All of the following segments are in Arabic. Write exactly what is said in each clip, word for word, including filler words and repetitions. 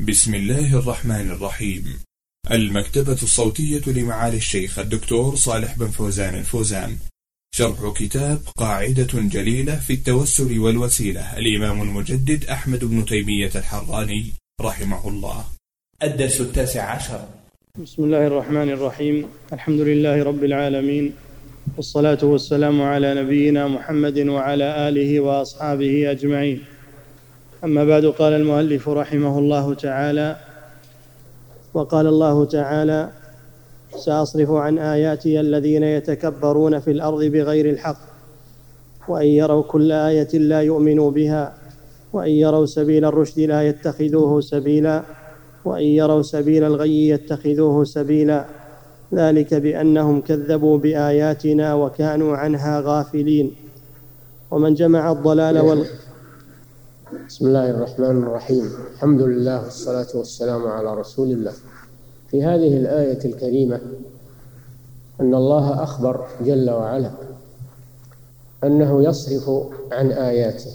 بسم الله الرحمن الرحيم. المكتبة الصوتية لمعالي الشيخ الدكتور صالح بن فوزان الفوزان، شرح كتاب قاعدة جليلة في التوسل والوسيلة، الإمام المجدد أحمد بن تيمية الحراني رحمه الله. الدرس التاسع عشر. بسم الله الرحمن الرحيم. الحمد لله رب العالمين، والصلاة والسلام على نبينا محمد وعلى آله وأصحابه أجمعين. أما بعد، قال المؤلف رحمه الله تعالى: وقال الله تعالى: سأصرف عن آياتي الذين يتكبرون في الأرض بغير الحق وإن يروا كل آية لا يؤمنوا بها وإن يروا سبيل الرشد لا يتخذوه سبيلا وإن يروا سبيل الغي يتخذوه سبيلا ذلك بأنهم كذبوا بآياتنا وكانوا عنها غافلين. ومن جمع الضلال وال بسم الله الرحمن الرحيم. الحمد لله والصلاة والسلام على رسول الله. في هذه الآية الكريمة أن الله أخبر جل وعلا أنه يصرف عن آياته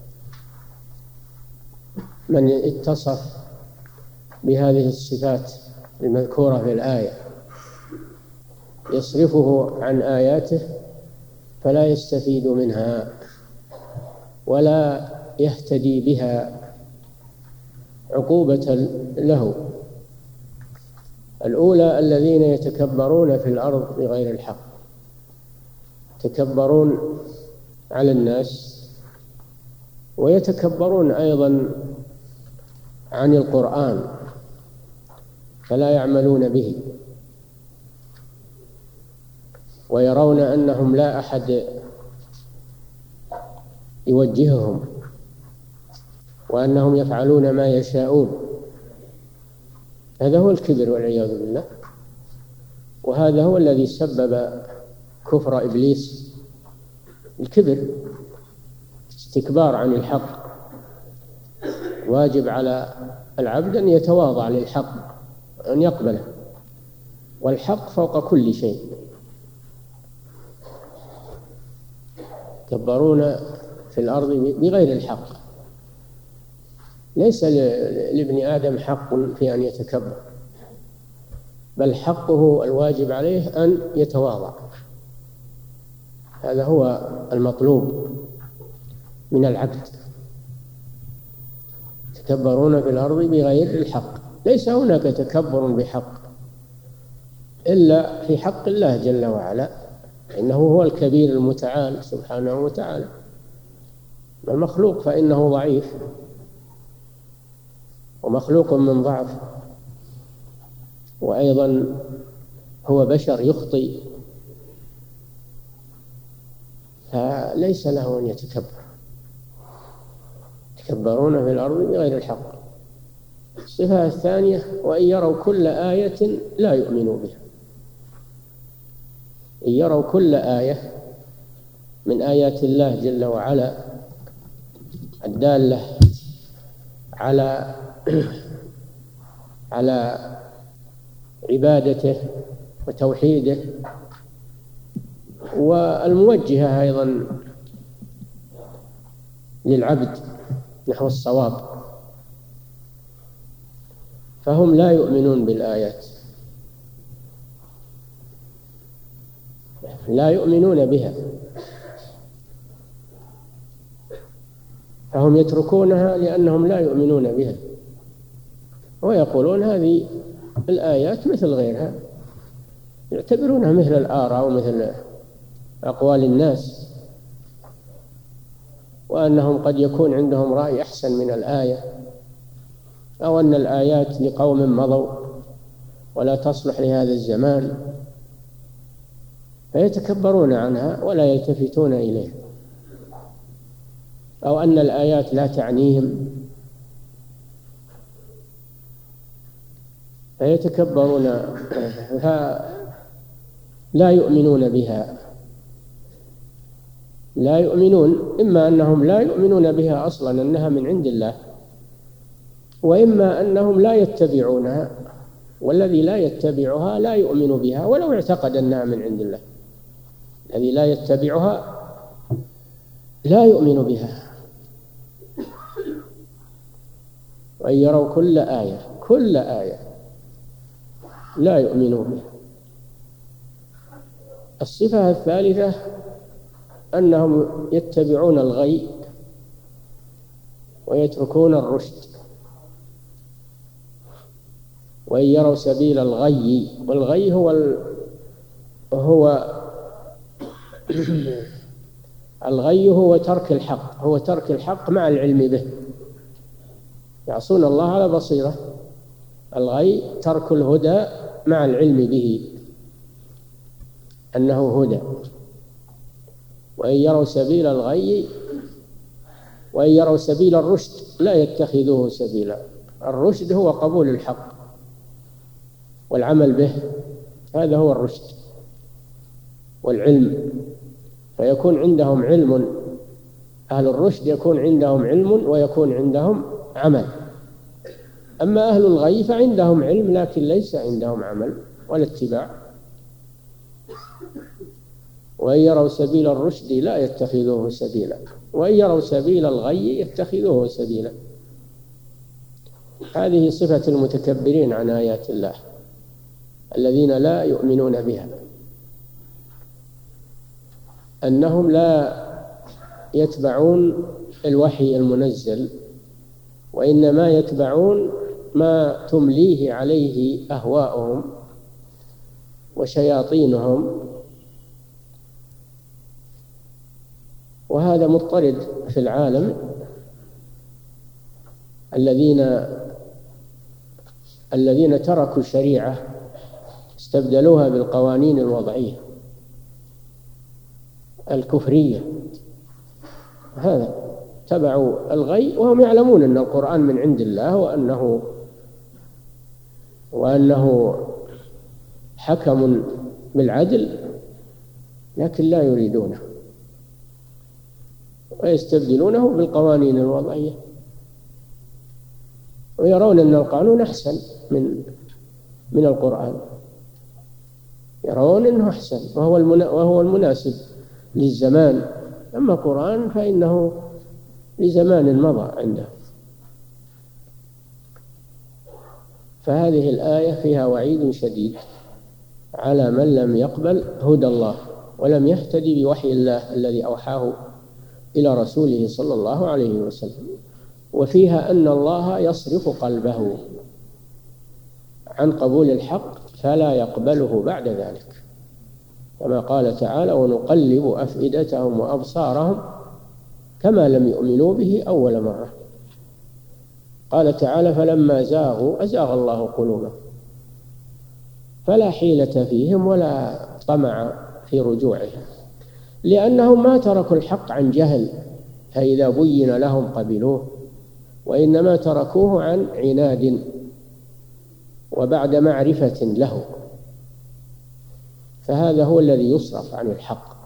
من اتصف بهذه الصفات المذكورة في الآية، يصرفه عن آياته فلا يستفيد منها ولا يهتدي بها عقوبة له. الأولى الذين يتكبرون في الأرض بغير الحق، يتكبرون على الناس ويتكبرون أيضا عن القرآن فلا يعملون به، ويرون أنهم لا أحد يوجههم وأنهم يفعلون ما يشاءون. هذا هو الكبر والعياذ بالله، وهذا هو الذي سبب كفر إبليس، الكبر، استكبار عن الحق. واجب على العبد أن يتواضع للحق، أن يقبله، والحق فوق كل شيء. يتكبرون في الأرض بغير الحق. ليس لابن آدم حق في أن يتكبر، بل حقه الواجب عليه أن يتواضع. هذا هو المطلوب من العبد. يتكبرون في الأرض بغير الحق. ليس هناك تكبر بحق إلا في حق الله جل وعلا، إنه هو الكبير المتعال سبحانه وتعالى. المخلوق فإنه ضعيف، ومخلوق من ضعف، وأيضا هو بشر يخطئ، فليس له أن يتكبر. يتكبرون في الأرض بغير الحق. الصفة الثانية: وإن يروا كل آية لا يؤمنوا بها. إن يروا كل آية من آيات الله جل وعلا الدالة على على عبادته وتوحيده، والموجهة أيضا للعبد نحو الصواب، فهم لا يؤمنون بالآيات، لا يؤمنون بها، فهم يتركونها لأنهم لا يؤمنون بها، ويقولون هذه الآيات مثل غيرها، يعتبرونها مثل الآراء ومثل أقوال الناس، وأنهم قد يكون عندهم رأي أحسن من الآية، أو أن الآيات لقوم مضوا ولا تصلح لهذا الزمان، فيتكبرون عنها ولا يلتفتون إليها، أو أن الآيات لا تعنيهم فيتكبرون فلا يؤمنون بها. لا يؤمنون، إما أنهم لا يؤمنون بها أصلا أنها من عند الله، وإما أنهم لا يتبعونها، والذي لا يتبعها لا يؤمن بها ولو اعتقد أنها من عند الله. الذي لا يتبعها لا يؤمن بها، وإن يروا كل آية كل آية لا يؤمنوا بها. الصفة الثالثة أنهم يتبعون الغي ويتركون الرشد. وإن يروا سبيل الغي، والغي هو ال... هو الغي هو ترك الحق، هو ترك الحق مع العلم به، يعصون الله على بصيرة. الغي ترك الهدى مع العلم به أنه هدى. وإن يروا سبيل الغي وإن يروا سبيل الرشد لا يتخذوه سبيلا. الرشد هو قبول الحق والعمل به، هذا هو الرشد والعلم. فيكون عندهم علم، أهل الرشد يكون عندهم علم ويكون عندهم عمل. أما أهل الغي فعندهم علم لكن ليس عندهم عمل ولا اتباع. وإن يروا سبيل الرشد لا يتخذوه سبيلا وإن يروا سبيل الغي يتخذوه سبيلا. هذه صفة المتكبرين عن آيات الله الذين لا يؤمنون بها، أنهم لا يتبعون الوحي المنزل، وإنما يتبعون ما تمليه عليه أهواؤهم وشياطينهم. وهذا مضطرد في العالم، الذين الذين تركوا الشريعة استبدلوها بالقوانين الوضعية الكفرية. هذا تبعوا الغي وهم يعلمون أن القرآن من عند الله وأنه وأنه حكم بالعدل، لكن لا يريدونه ويستبدلونه بالقوانين الوضعية، ويرون أن القانون أحسن من من القرآن، يرون أنه أحسن وهو المنا وهو المناسب للزمان. أما القرآن فإنه لزمان مضى عنده. فهذه الآية فيها وعيد شديد على من لم يقبل هدى الله ولم يهتدي بوحي الله الذي أوحاه إلى رسوله صلى الله عليه وسلم. وفيها أن الله يصرف قلبه عن قبول الحق فلا يقبله بعد ذلك، كما قال تعالى: ونقلب أفئدتهم وأبصارهم كما لم يؤمنوا به أول مرة. قال تعالى: فلما زاغوا أزاغ الله قلوبهم فلا حيلة فيهم ولا طمع في رجوعهم، لأنهم ما تركوا الحق عن جهل فإذا بين لهم قبلوه، وإنما تركوه عن عناد وبعد معرفة له. فهذا هو الذي يصرف عن الحق.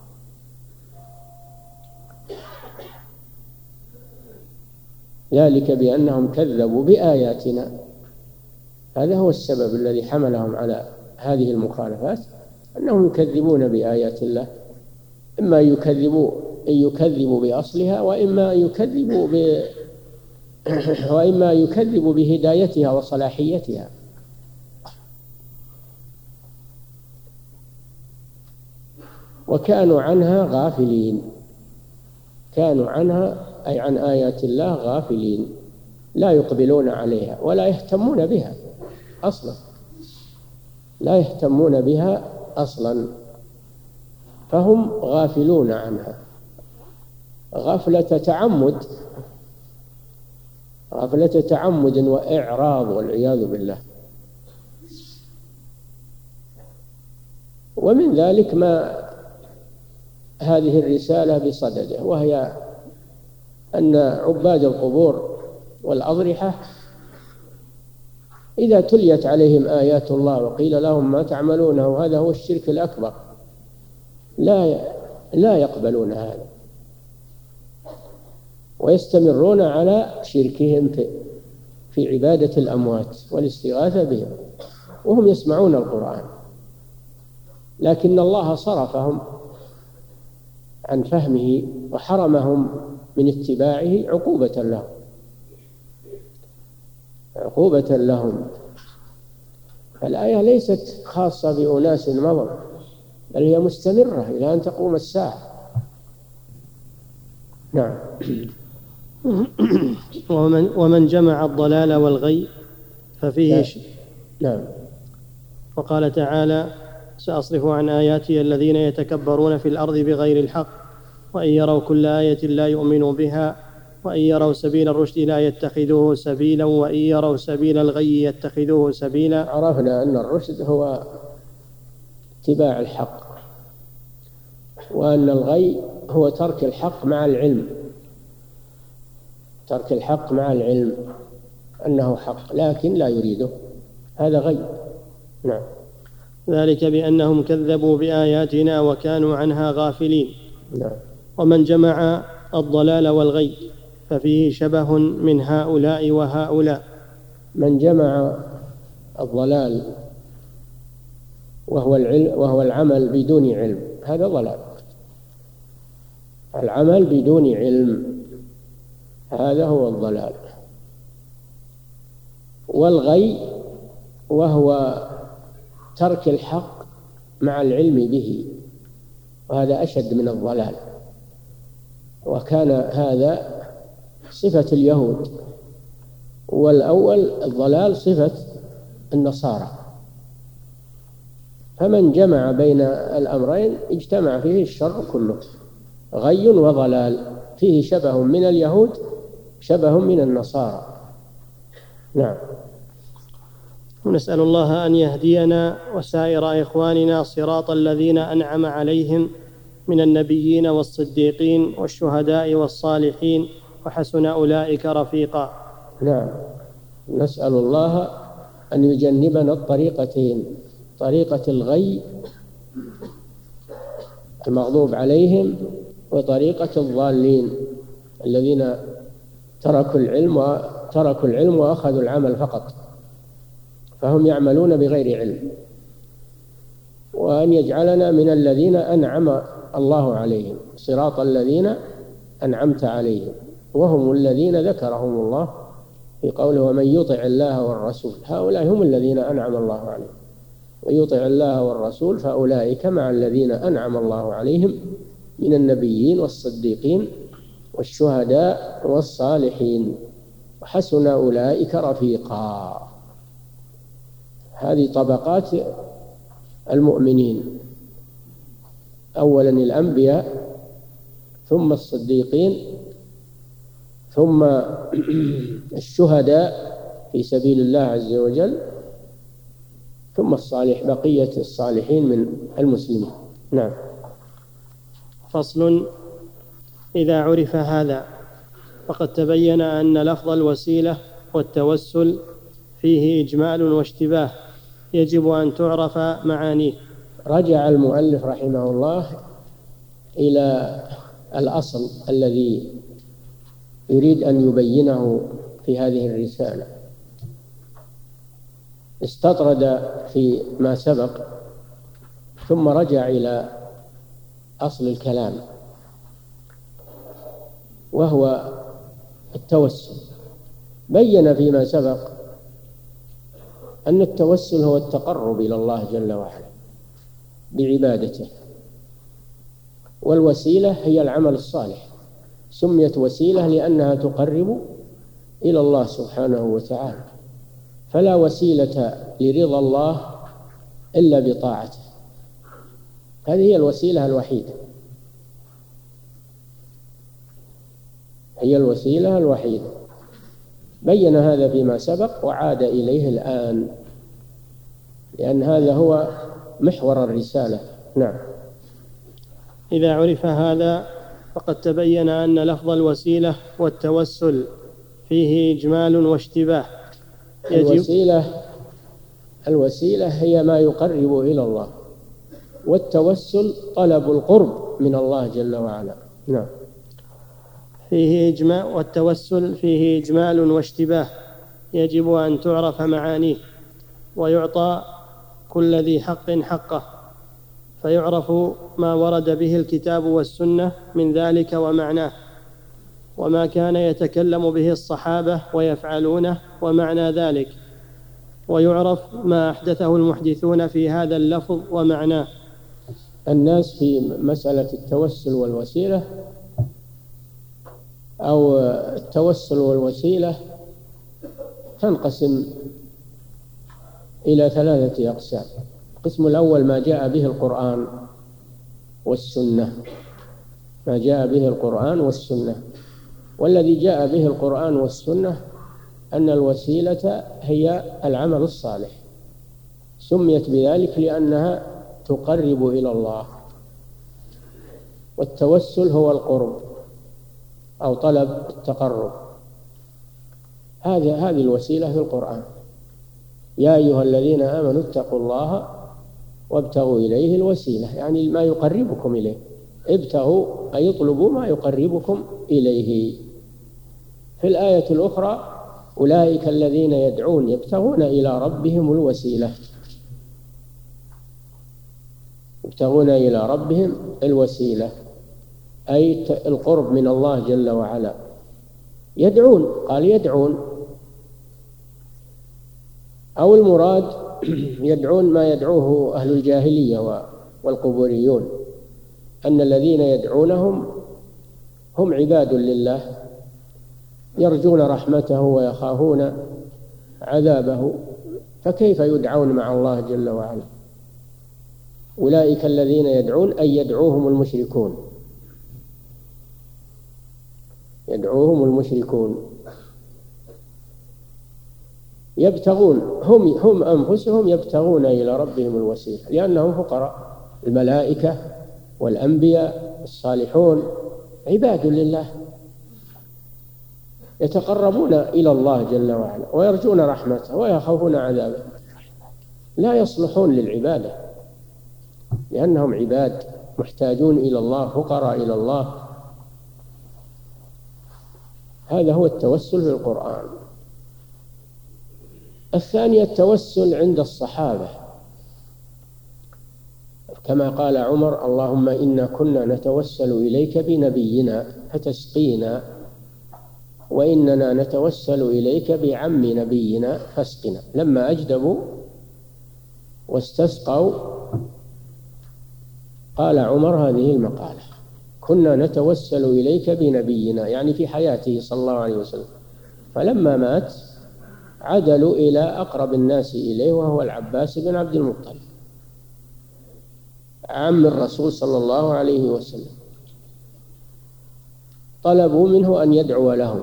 ذلك بأنهم كذبوا بآياتنا، هذا هو السبب الذي حملهم على هذه المخالفات، أنهم يكذبون بآيات الله، إما يكذبوا أن يكذبوا بأصلها، وإما يكذبوا ب... وإما يكذبوا بهدايتها وصلاحيتها. وكانوا عنها غافلين، كانوا عنها أي عن آيات الله غافلين، لا يقبلون عليها ولا يهتمون بها أصلا، لا يهتمون بها أصلا، فهم غافلون عنها غفلة تعمد، غفلة تعمد وإعراض والعياذ بالله. ومن ذلك ما هذه الرسالة بصدده، وهي أن عباد القبور والأضرحة إذا تليت عليهم آيات الله وقيل لهم ما تعملونه هذا هو الشرك الأكبر لا لا يقبلون هذا، ويستمرون على شركهم في في عبادة الأموات والاستغاثة بهم وهم يسمعون القرآن، لكن الله صرفهم عن فهمه وحرمهم من اتباعه عقوبة لهم. عقوبة لهم. الآية ليست خاصة بأناس مضوا، بل هي مستمرة إلى أن تقوم الساعة. نعم. ومن, ومن جمع الضلال والغي ففيه ش... نعم. وقال تعالى: سأصرف عن آياتي الذين يتكبرون في الأرض بغير الحق وإن يروا كل آية لا يؤمنوا بها وإن يروا سبيل الرشد لا يتخذوه سبيلا وإن يروا سبيل الغي يتخذوه سبيلا. عرفنا أن الرشد هو اتباع الحق، وأن الغي هو ترك الحق مع العلم، ترك الحق مع العلم أنه حق لكن لا يريده، هذا غي. نعم. ذلك بأنهم كذبوا بآياتنا وكانوا عنها غافلين. نعم. ومن جمع الضلال والغي ففيه شبه من هؤلاء وهؤلاء. من جمع الضلال وهو العلم وهو العمل بدون علم، هذا ضلال. العمل بدون علم هذا هو الضلال. والغي وهو ترك الحق مع العلم به، وهذا أشد من الضلال. وكان هذا صفة اليهود، والأول الضلال صفة النصارى. فمن جمع بين الأمرين اجتمع فيه الشر كله، غي وضلال، فيه شبه من اليهود شبه من النصارى. نعم. ونسأل الله أن يهدينا وسائر إخواننا صراط الذين أنعم عليهم من النبيين والصديقين والشهداء والصالحين وحسن أولئك رفيقا. نعم. نسأل الله أن يجنبنا الطريقتين، طريقة الغي المغضوب عليهم وطريقة الضالين الذين تركوا العلم وتركوا العلم وأخذوا العمل فقط، فهم يعملون بغير علم. وأن يجعلنا من الذين أنعم الله عليهم، صراط الذين أنعمت عليهم، وهم الذين ذكرهم الله في قوله: ومن يطع الله والرسول، هؤلاء هم الذين أنعم الله عليهم. ويطع الله والرسول فأولئك مع الذين أنعم الله عليهم من النبيين والصديقين والشهداء والصالحين وحسن أولئك رفيقا. هذه طبقات المؤمنين: أولا الأنبياء، ثم الصديقين، ثم الشهداء في سبيل الله عز وجل، ثم الصالح بقية الصالحين من المسلمين. نعم. فصل: إذا عرف هذا فقد تبين أن لفظ الوسيلة والتوسل فيه إجمال واشتباه يجب أن تعرف معانيه. رجع المؤلف رحمه الله إلى الأصل الذي يريد أن يبينه في هذه الرسالة. استطرد في ما سبق ثم رجع إلى أصل الكلام، وهو التوسل. بين فيما سبق أن التوسل هو التقرب إلى الله جل وعلا بعبادته، والوسيلة هي العمل الصالح. سميت وسيلة لأنها تقرب إلى الله سبحانه وتعالى، فلا وسيلة لرضا الله إلا بطاعته، هذه هي الوسيلة الوحيدة، هي الوسيلة الوحيدة. بين هذا فيما سبق وعاد إليه الآن، لأن هذا هو محور الرسالة. نعم. إذا عرف هذا فقد تبين أن لفظ الوسيلة والتوسل فيه إجمال واشتباه. الوسيلة الوسيلة هي ما يقرب إلى الله، والتوسل طلب القرب من الله جل وعلا. نعم. فيه إجمال، والتوسل فيه إجمال واشتباه يجب أن تعرف معانيه ويعطى كل ذي حق حقه، فيعرف ما ورد به الكتاب والسنة من ذلك ومعناه، وما كان يتكلم به الصحابة ويفعلونه ومعنى ذلك، ويعرف ما أحدثه المحدثون في هذا اللفظ ومعناه. الناس في مسألة التوسل والوسيلة أو التوسل والوسيلة تنقسم إلى ثلاثة أقسام. القسم الأول ما جاء به القرآن والسنة، ما جاء به القرآن والسنة، والذي جاء به القرآن والسنة أن الوسيلة هي العمل الصالح، سميت بذلك لأنها تقرب إلى الله، والتوسل هو القرب أو طلب التقرب. هذه هذه الوسيلة في القرآن: يا أيها الذين آمنوا اتقوا الله وابتغوا إليه الوسيلة، يعني ما يقربكم إليه. ابتغوا أي اطلبوا ما يقربكم إليه. في الآية الأخرى: أولئك الذين يدعون يبتغون إلى ربهم الوسيلة، يبتغون إلى ربهم الوسيلة أي القرب من الله جل وعلا. يدعون، قال يدعون، أو المراد يدعون ما يدعوه أهل الجاهلية والقبوريون، أن الذين يدعونهم هم عباد لله يرجون رحمته ويخافون عذابه، فكيف يدعون مع الله جل وعلا؟ أولئك الذين يدعون أي يدعوهم المشركون، يدعوهم المشركون يبتغون، هم هم أنفسهم يبتغون إلى ربهم الوسيلة، لأنهم فقراء. الملائكة والأنبياء الصالحون عباد لله يتقربون إلى الله جل وعلا ويرجون رحمته ويخافون عذابه، لا يصلحون للعبادة لأنهم عباد محتاجون إلى الله، فقراء إلى الله. هذا هو التوسل في القرآن. الثانية التوسل عند الصحابة، كما قال عمر: اللهم إنا كنا نتوسل إليك بنبينا فتسقينا، وإننا نتوسل إليك بعم نبينا فاسقنا. لما أجدبوا واستسقوا قال عمر هذه المقالة: كنا نتوسل إليك بنبينا، يعني في حياته صلى الله عليه وسلم، فلما مات عدلوا إلى أقرب الناس إليه وهو العباس بن عبد المطلب عم الرسول صلى الله عليه وسلم، طلبوا منه أن يدعو لهم.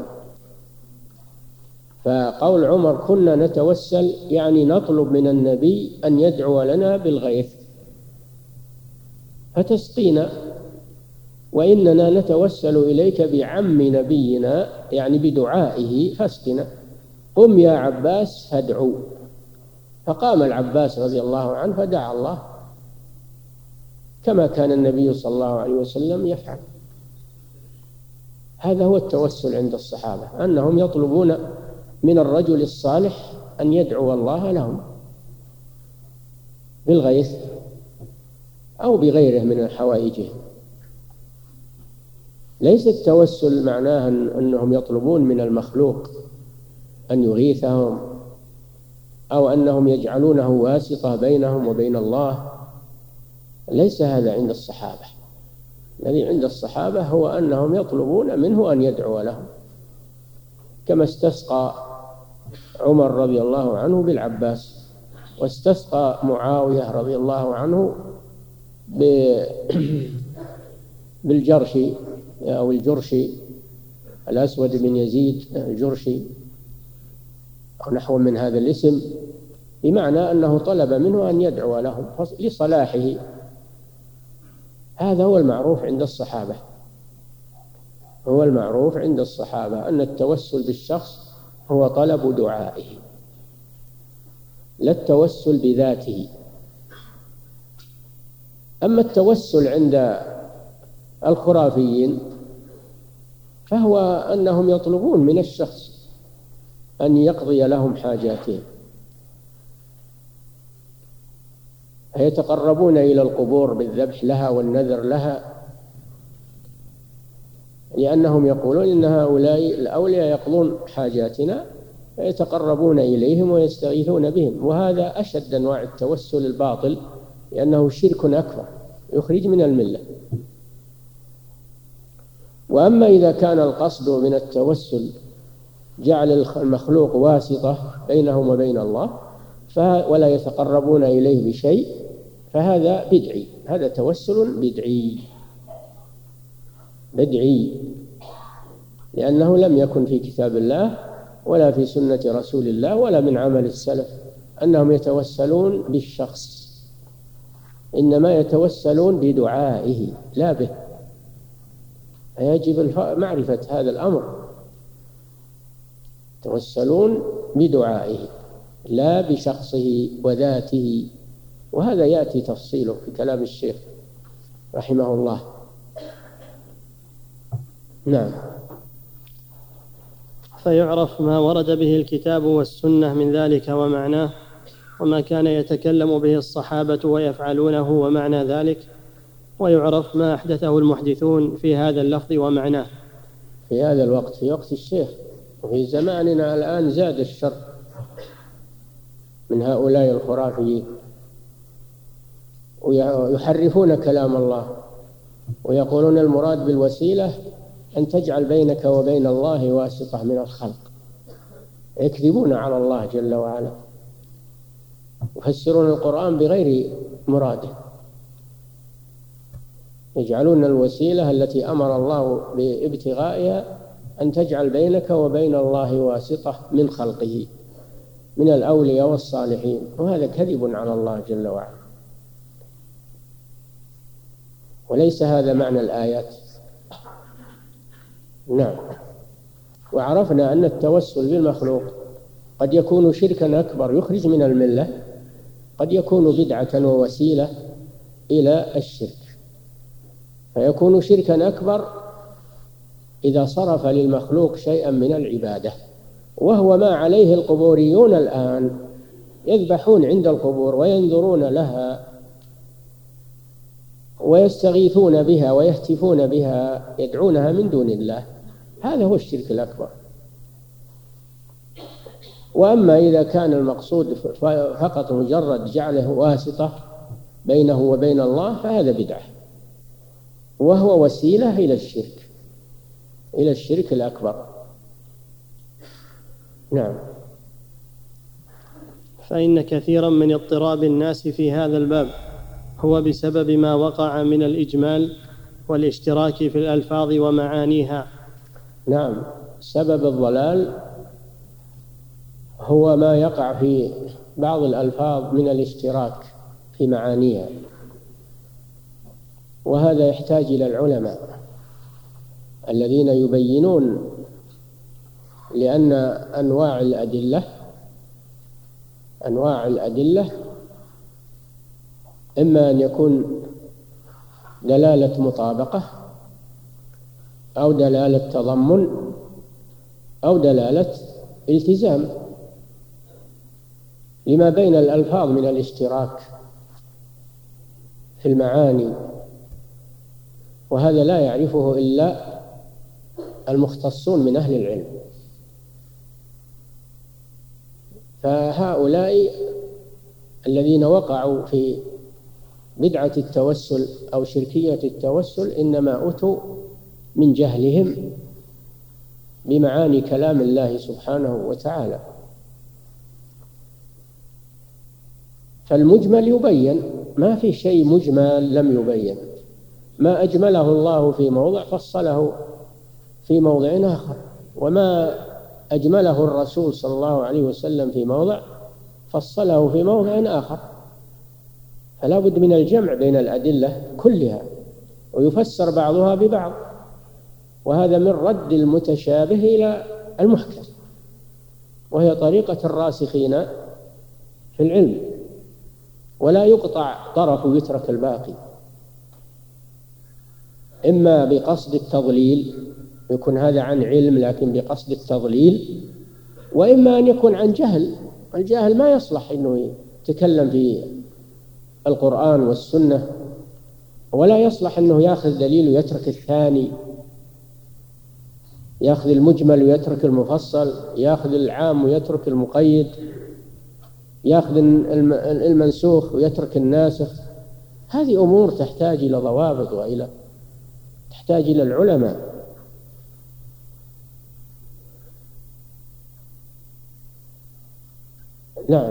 فقول عمر كنا نتوسل يعني نطلب من النبي أن يدعو لنا بالغيث فتسقينا، وإننا نتوسل إليك بعم نبينا يعني بدعائه فاسقنا، قم يا عباس فادعو. فقام العباس رضي الله عنه فدعا الله كما كان النبي صلى الله عليه وسلم يفعل. هذا هو التوسل عند الصحابة، أنهم يطلبون من الرجل الصالح أن يدعو الله لهم بالغيث أو بغيره من الحوائج. ليس التوسل معناه أنهم يطلبون من المخلوق أن يغيثهم أو أنهم يجعلونه واسطة بينهم وبين الله، ليس هذا عند الصحابة. الذي عند الصحابة هو أنهم يطلبون منه أن يدعو لهم، كما استسقى عمر رضي الله عنه بالعباس، واستسقى معاوية رضي الله عنه بالجرشي أو الجرشي الأسود بن يزيد الجرشي أو نحو من هذا الاسم، بمعنى أنه طلب منه أن يدعو لهم لصلاحه. هذا هو المعروف عند الصحابة، هو المعروف عند الصحابة أن التوسل بالشخص هو طلب دعائه لا التوسل بذاته. أما التوسل عند الخرافيين فهو أنهم يطلبون من الشخص أن يقضي لهم حاجاتهم، فيتقربون إلى القبور بالذبح لها والنذر لها لأنهم يقولون إن هؤلاء الأولياء يقضون حاجاتنا ويتقربون إليهم ويستغيثون بهم، وهذا أشد أنواع التوسل الباطل، لأنه شرك أكبر يخرج من الملة. وأما إذا كان القصد من التوسل جعل المخلوق واسطة بينهم وبين الله ولا يتقربون إليه بشيء، فهذا بدعي، هذا توسل بدعي بدعي لأنه لم يكن في كتاب الله ولا في سنة رسول الله ولا من عمل السلف أنهم يتوسلون بالشخص، إنما يتوسلون بدعائه لا به. فيجب معرفة هذا الأمر، يتوسلون بدعائه لا بشخصه وذاته، وهذا يأتي تفصيله في كلام الشيخ رحمه الله. نعم. فيعرف ما ورد به الكتاب والسنة من ذلك ومعناه، وما كان يتكلم به الصحابة ويفعلونه ومعنى ذلك، ويعرف ما أحدثه المحدثون في هذا اللفظ ومعناه. في هذا الوقت، في وقت الشيخ وفي زماننا الآن، زاد الشر من هؤلاء الخرافيين، ويحرفون كلام الله ويقولون المراد بالوسيلة أن تجعل بينك وبين الله واسطة من الخلق، يكذبون على الله جل وعلا، يفسرون القرآن بغير مراده، يجعلون الوسيلة التي أمر الله بابتغائها أن تجعل بينك وبين الله واسطة من خلقه من الأولياء والصالحين، وهذا كذب على الله جل وعلا، وليس هذا معنى الآيات. نعم. وعرفنا أن التوسل بالمخلوق قد يكون شركا أكبر يخرج من الملة، قد يكون بدعة ووسيلة إلى الشرك، فيكون شركا أكبر إذا صرف للمخلوق شيئا من العبادة، وهو ما عليه القبوريون الآن، يذبحون عند القبور وينذرون لها ويستغيثون بها ويهتفون بها، يدعونها من دون الله، هذا هو الشرك الأكبر. وأما إذا كان المقصود فقط مجرد جعله واسطة بينه وبين الله فهذا بدعة، وهو وسيلة إلى الشرك إلى الشرك الأكبر. نعم. فإن كثيرا من اضطراب الناس في هذا الباب هو بسبب ما وقع من الإجمال والاشتراك في الألفاظ ومعانيها. نعم، سبب الضلال هو ما يقع في بعض الألفاظ من الاشتراك في معانيها، وهذا يحتاج إلى العلماء الذين يبينون، لأن أنواع الأدلة أنواع الأدلة إما أن يكون دلالة مطابقة أو دلالة تضمن أو دلالة التزام لما بين الألفاظ من الاشتراك في المعاني، وهذا لا يعرفه إلا المختصون من أهل العلم. فهؤلاء الذين وقعوا في بدعة التوسل أو شركية التوسل إنما أتوا من جهلهم بمعاني كلام الله سبحانه وتعالى. فالمجمل يبين، ما في شيء مجمل لم يبين، ما أجمله الله في موضع فصله في موضع آخر، وما أجمله الرسول صلى الله عليه وسلم في موضع فصله في موضع آخر. فلا بد من الجمع بين الأدلة كلها ويفسر بعضها ببعض، وهذا من رد المتشابه إلى المحكم، وهي طريقة الراسخين في العلم، ولا يقطع طرف ويترك الباقي، إما بقصد التضليل، يكون هذا عن علم لكن بقصد التضليل، وإما أن يكون عن جهل. الجاهل ما يصلح أنه يتكلم في القرآن والسنة، ولا يصلح أنه يأخذ دليل ويترك الثاني، يأخذ المجمل ويترك المفصل، يأخذ العام ويترك المقيد، يأخذ المنسوخ ويترك الناسخ. هذه أمور تحتاج إلى ضوابط وإلى تحتاج إلى العلماء. نعم.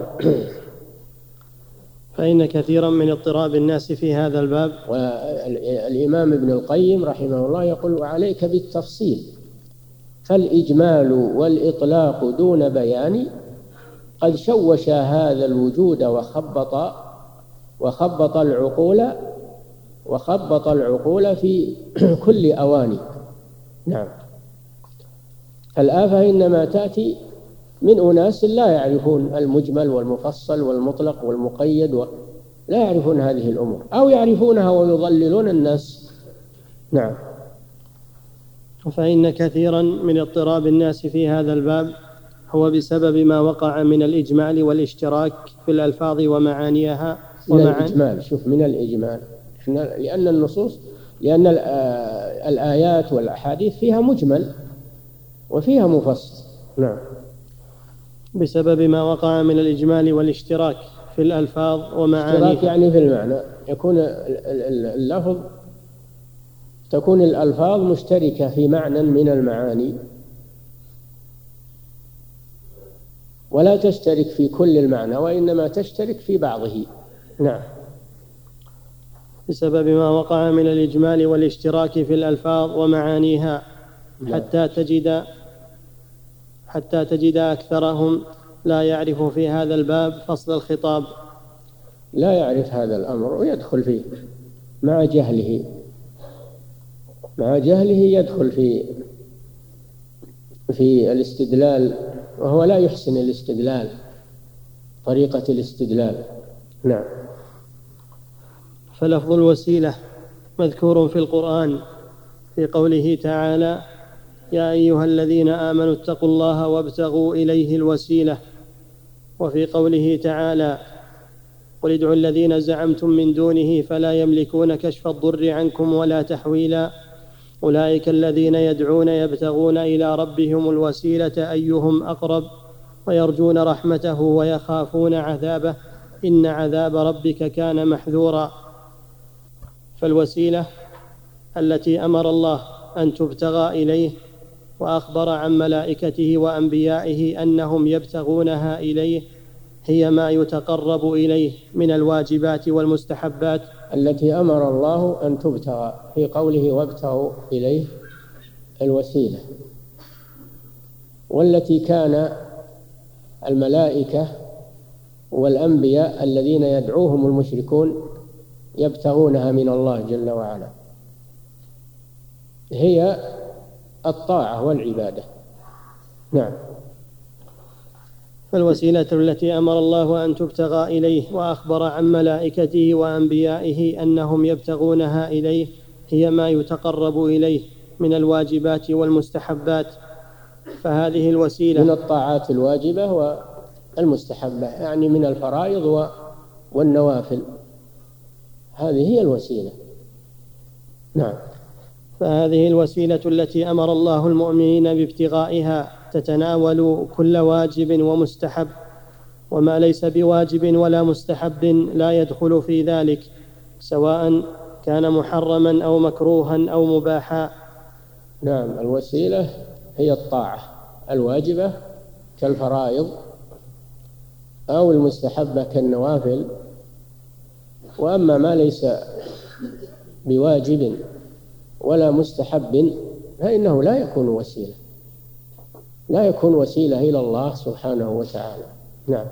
فإن كثيرا من اضطراب الناس في هذا الباب. والإمام ابن القيم رحمه الله يقول: وعليك بالتفصيل، فالإجمال والإطلاق دون بيان قد شوش هذا الوجود وخبط وخبط العقول وخبط العقول في كل أواني. نعم. الآفة إنما تأتي من أناس لا يعرفون المجمل والمفصل والمطلق والمقيد و... لا يعرفون هذه الأمور، أو يعرفونها ويضللون الناس. نعم. فإن كثيرا من اضطراب الناس في هذا الباب هو بسبب ما وقع من الإجمال والاشتراك في الألفاظ ومعانيها. من الإجمال، شوف، من الإجمال، لأن النصوص لأن الآيات والأحاديث فيها مجمل وفيها مفصل. نعم. بسبب ما وقع من الإجمال والاشتراك في الألفاظ ومعانيها. اشتراك يعني في المعنى، يكون اللفظ تكون الألفاظ مشتركة في معنى من المعاني، ولا تشترك في كل المعنى، وإنما تشترك في بعضه. نعم. بسبب ما وقع من الإجمال والاشتراك في الألفاظ ومعانيها، حتى تجد حتى تجد أكثرهم لا يعرف في هذا الباب فصل الخطاب، لا يعرف هذا الأمر ويدخل فيه مع جهله مع جهله يدخل في في الاستدلال، وهو لا يحسن الاستدلال، طريقة الاستدلال. نعم. فلفظ الوسيلة مذكور في القرآن في قوله تعالى: يا أيها الذين آمنوا اتقوا الله وابتغوا إليه الوسيلة، وفي قوله تعالى: قل ادعوا الذين زعمتم من دونه فلا يملكون كشف الضر عنكم ولا تحويلا، أولئك الذين يدعون يبتغون إلى ربهم الوسيلة أيهم أقرب ويرجون رحمته ويخافون عذابه إن عذاب ربك كان محذورا. فالوسيلة التي أمر الله أن تبتغى إليه وأخبر عن ملائكته وأنبيائه أنهم يبتغونها إليه هي ما يتقرب إليه من الواجبات والمستحبات التي أمر الله أن تبتغى في قوله: وابتغوا إليه الوسيلة، والتي كان الملائكة والأنبياء الذين يدعوهم المشركون يبتغونها من الله جل وعلا، هي الطاعة والعبادة. نعم. فالوسيلة التي أمر الله أن تبتغى إليه وأخبر عن ملائكته وأنبيائه أنهم يبتغونها إليه هي ما يتقرب إليه من الواجبات والمستحبات. فهذه الوسيلة من الطاعات الواجبة والمستحبة، يعني من الفرائض والنوافل، هذه هي الوسيلة. نعم. فهذه الوسيلة التي أمر الله المؤمنين بابتغائها تتناول كل واجب ومستحب، وما ليس بواجب ولا مستحب لا يدخل في ذلك، سواء كان محرما أو مكروها أو مباحا. نعم. الوسيلة هي الطاعة الواجبة كالفرائض أو المستحبة كالنوافل، وأما ما ليس بواجب ولا مستحب فإنه لا يكون وسيلة لا يكون وسيلة إلى الله سبحانه وتعالى. نعم.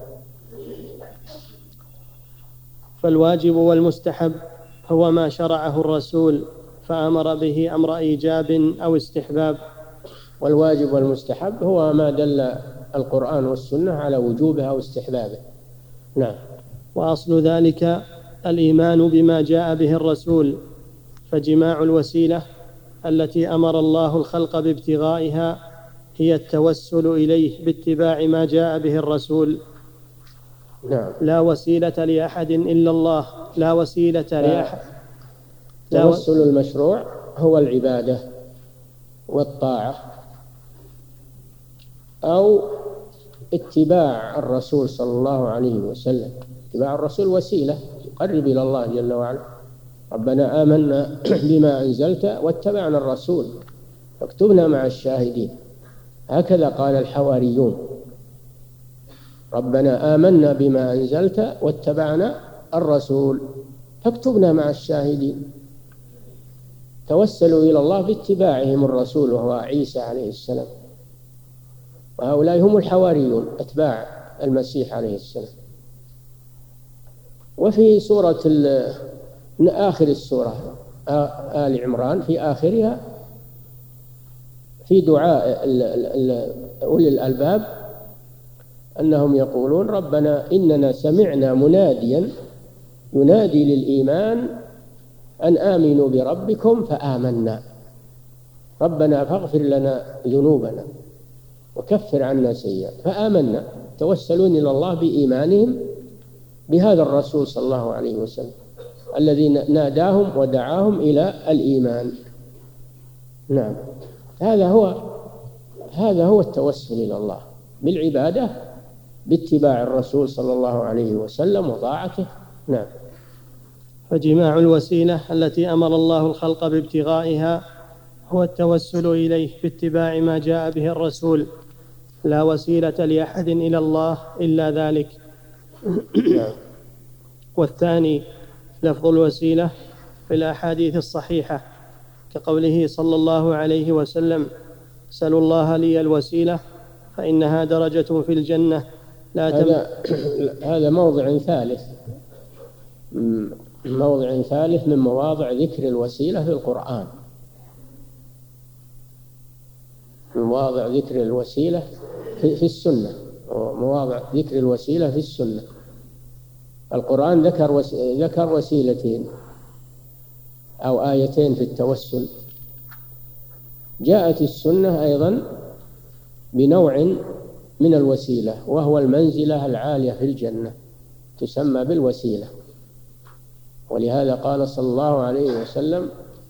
فالواجب والمستحب هو ما شرعه الرسول فأمر به أمر إيجاب أو استحباب. والواجب والمستحب هو ما دل القرآن والسنة على وجوبه أو استحبابه. نعم. وأصل ذلك الإيمان بما جاء به الرسول، فجماع الوسيلة التي أمر الله الخلق بابتغائها هي التوسل إليه باتباع ما جاء به الرسول. نعم. لا وسيلة لأحد إلا الله، لا وسيلة لأحد. التوسل المشروع هو العبادة والطاعة أو اتباع الرسول صلى الله عليه وسلم. اتباع الرسول وسيلة يقرب إلى الله جل وعلا. ربنا آمنا بما أنزلت واتبعنا الرسول فاكتبنا مع الشاهدين. هكذا قال الحواريون: ربنا آمنا بما أنزلت واتبعنا الرسول فاكتبنا مع الشاهدين. توسلوا إلى الله باتباعهم الرسول وهو عيسى عليه السلام، وهؤلاء هم الحواريون أتباع المسيح عليه السلام. وفي سورة آخر السورة آل عمران في آخرها في دعاء أولي الألباب أنهم يقولون: ربنا إننا سمعنا مناديا ينادي للإيمان أن آمنوا بربكم فآمنا ربنا فاغفر لنا ذنوبنا وكفر عنا سيئات فآمنا. توسلون إلى الله بإيمانهم بهذا الرسول صلى الله عليه وسلم الذي ناداهم ودعاهم إلى الإيمان. نعم، هذا هو هذا هو التوسل إلى الله بالعبادة باتباع الرسول صلى الله عليه وسلم وطاعته. نعم. فجماع الوسيلة التي أمر الله الخلق بابتغائها هو التوسل إليه باتباع ما جاء به الرسول، لا وسيلة لأحد إلى الله إلا ذلك. والثاني لفظ الوسيلة في الأحاديث الصحيحة كقوله صلى الله عليه وسلم: سلوا الله لي الوسيلة فإنها درجة في الجنة لا تم... هذا هذا موضع ثالث موضع ثالث من مواضع ذكر الوسيلة في القرآن. مواضع ذكر الوسيلة في, في السنة، مواضع ذكر الوسيلة في السنة. القرآن ذكر وس... ذكر وسيلتين أو آيتين في التوسل. جاءت السنة أيضا بنوع من الوسيلة وهو المنزلة العالية في الجنة تسمى بالوسيلة. ولهذا قال صلى الله عليه وسلم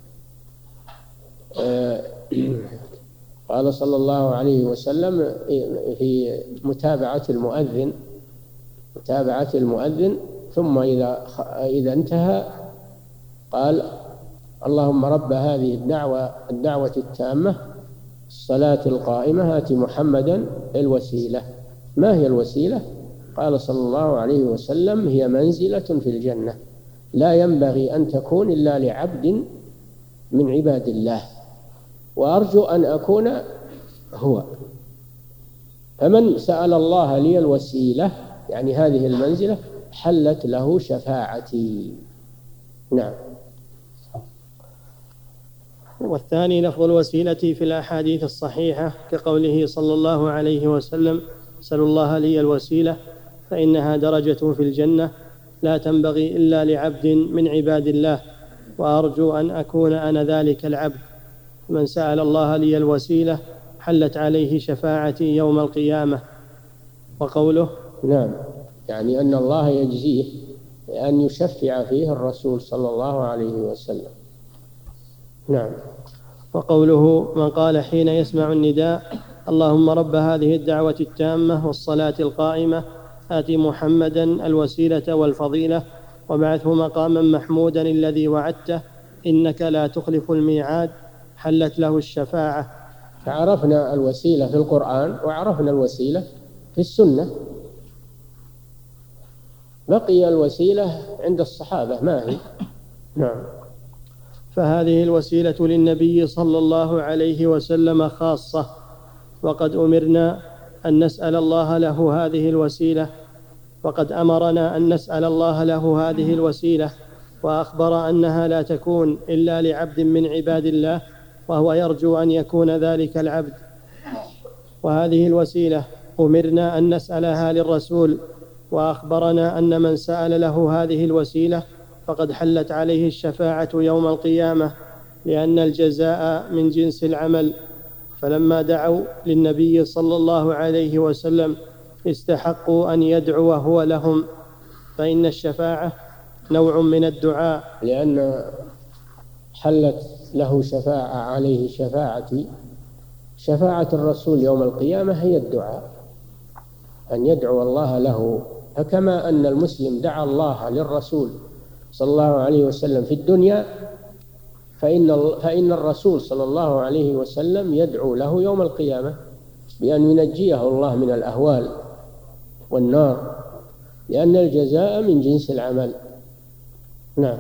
قال صلى الله عليه وسلم في متابعة المؤذن متابعة المؤذن ثم إذا إذا انتهى قال: اللهم رب هذه الدعوة الدعوة التامة الصلاة القائمة آت محمدا الوسيلة. ما هي الوسيلة؟ قال صلى الله عليه وسلم: هي منزلة في الجنة لا ينبغي أن تكون إلا لعبد من عباد الله، وأرجو أن أكون هو. فمن سأل الله لي الوسيلة يعني هذه المنزلة حلت له شفاعتي. نعم. والثاني لفظ الوسيلة في الأحاديث الصحيحة كقوله صلى الله عليه وسلم: سلوا الله لي الوسيلة فإنها درجة في الجنة لا تنبغي إلا لعبد من عباد الله، وأرجو أن أكون أنا ذلك العبد. من سأل الله لي الوسيلة حلت عليه شفاعتي يوم القيامة. وقوله نعم، يعني أن الله يجزيه أن يشفع فيه الرسول صلى الله عليه وسلم. نعم. وقوله: من قال حين يسمع النداء: اللهم رب هذه الدعوة التامة والصلاة القائمة آت محمدا الوسيلة والفضيلة وابعثه مقاما محمودا الذي وعدته إنك لا تخلف الميعاد، حلت له الشفاعة. فعرفنا الوسيلة في القرآن وعرفنا الوسيلة في السنة. بقي الوسيلة عند الصحابة ما هي؟ نعم. فهذه الوسيلة للنبي صلى الله عليه وسلم خاصة، وقد أمرنا أن نسأل الله له هذه الوسيلة، وقد أمرنا أن نسأل الله له هذه الوسيلة، وأخبر أنها لا تكون إلا لعبد من عباد الله، وهو يرجو أن يكون ذلك العبد. وهذه الوسيلة أمرنا أن نسألها للرسول، وأخبرنا أن من سأل له هذه الوسيلة فقد حلت عليه الشفاعة يوم القيامة، لأن الجزاء من جنس العمل. فلما دعوا للنبي صلى الله عليه وسلم استحقوا أن يدعو هو لهم، فإن الشفاعة نوع من الدعاء، لأن حلت له شفاعة عليه شفاعتي شفاعة الرسول يوم القيامة هي الدعاء، أن يدعو الله له، فكما أن المسلم دعا الله للرسول صلى الله عليه وسلم في الدنيا، فإن فإن الرسول صلى الله عليه وسلم يدعو له يوم القيامة بأن ينجيه الله من الأهوال والنار، لأن الجزاء من جنس العمل. نعم.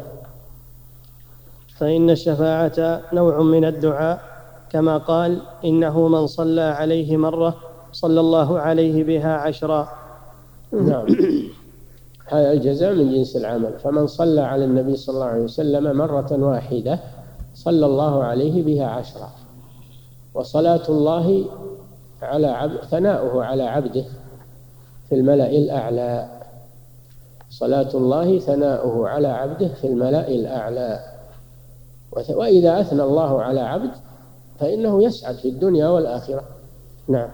فإن الشفاعة نوع من الدعاء، كما قال: إنه من صلى عليه مرة صلى الله عليه بها عشرا. نعم. هذا الجزاء من جنس العمل، فمن صلى على النبي صلى الله عليه وسلم مرة واحدة صلى الله عليه بها عشرا. وصلاة الله على عبد ثناؤه على عبده في الملأ الأعلى، صلاة الله ثناؤه على عبده في الملأ الأعلى. وإذا أثنى الله على عبد فإنه يسعد في الدنيا والآخرة. نعم.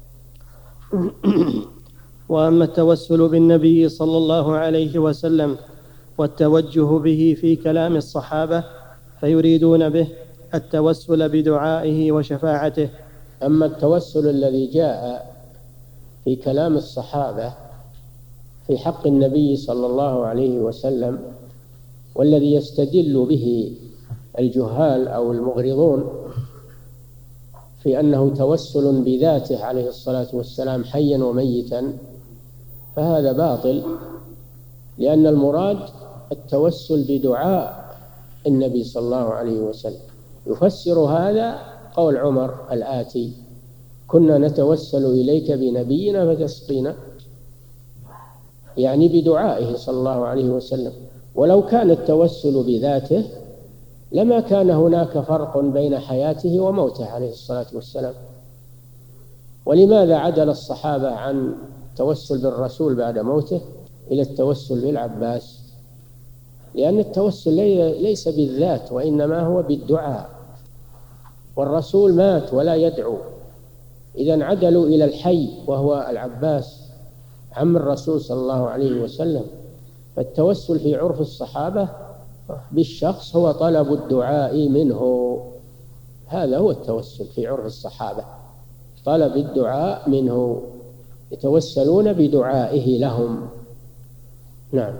وأما التوسل بالنبي صلى الله عليه وسلم والتوجه به في كلام الصحابة فيريدون به التوسل بدعائه وشفاعته. أما التوسل الذي جاء في كلام الصحابة في حق النبي صلى الله عليه وسلم، والذي يستدل به الجهال أو المغرضون في أنه توسل بذاته عليه الصلاة والسلام حيا وميتا، فهذا باطل، لأن المراد التوسل بدعاء النبي صلى الله عليه وسلم. يفسر هذا قول عمر الآتي: كنا نتوسل إليك بنبينا فتسقينا، يعني بدعائه صلى الله عليه وسلم. ولو كان التوسل بذاته لما كان هناك فرق بين حياته وموته عليه الصلاة والسلام. ولماذا عدل الصحابة عن التوسل بالرسول بعد موته إلى التوسل بالعباس؟ لأن التوسل ليس بالذات، وإنما هو بالدعاء، والرسول مات ولا يدعو، إذن عدلوا إلى الحي وهو العباس عم الرسول صلى الله عليه وسلم. فالتوسل في عرف الصحابة بالشخص هو طلب الدعاء منه، هذا هو التوسل في عرف الصحابة، طلب الدعاء منه، يتوسلون بدعائه لهم. نعم.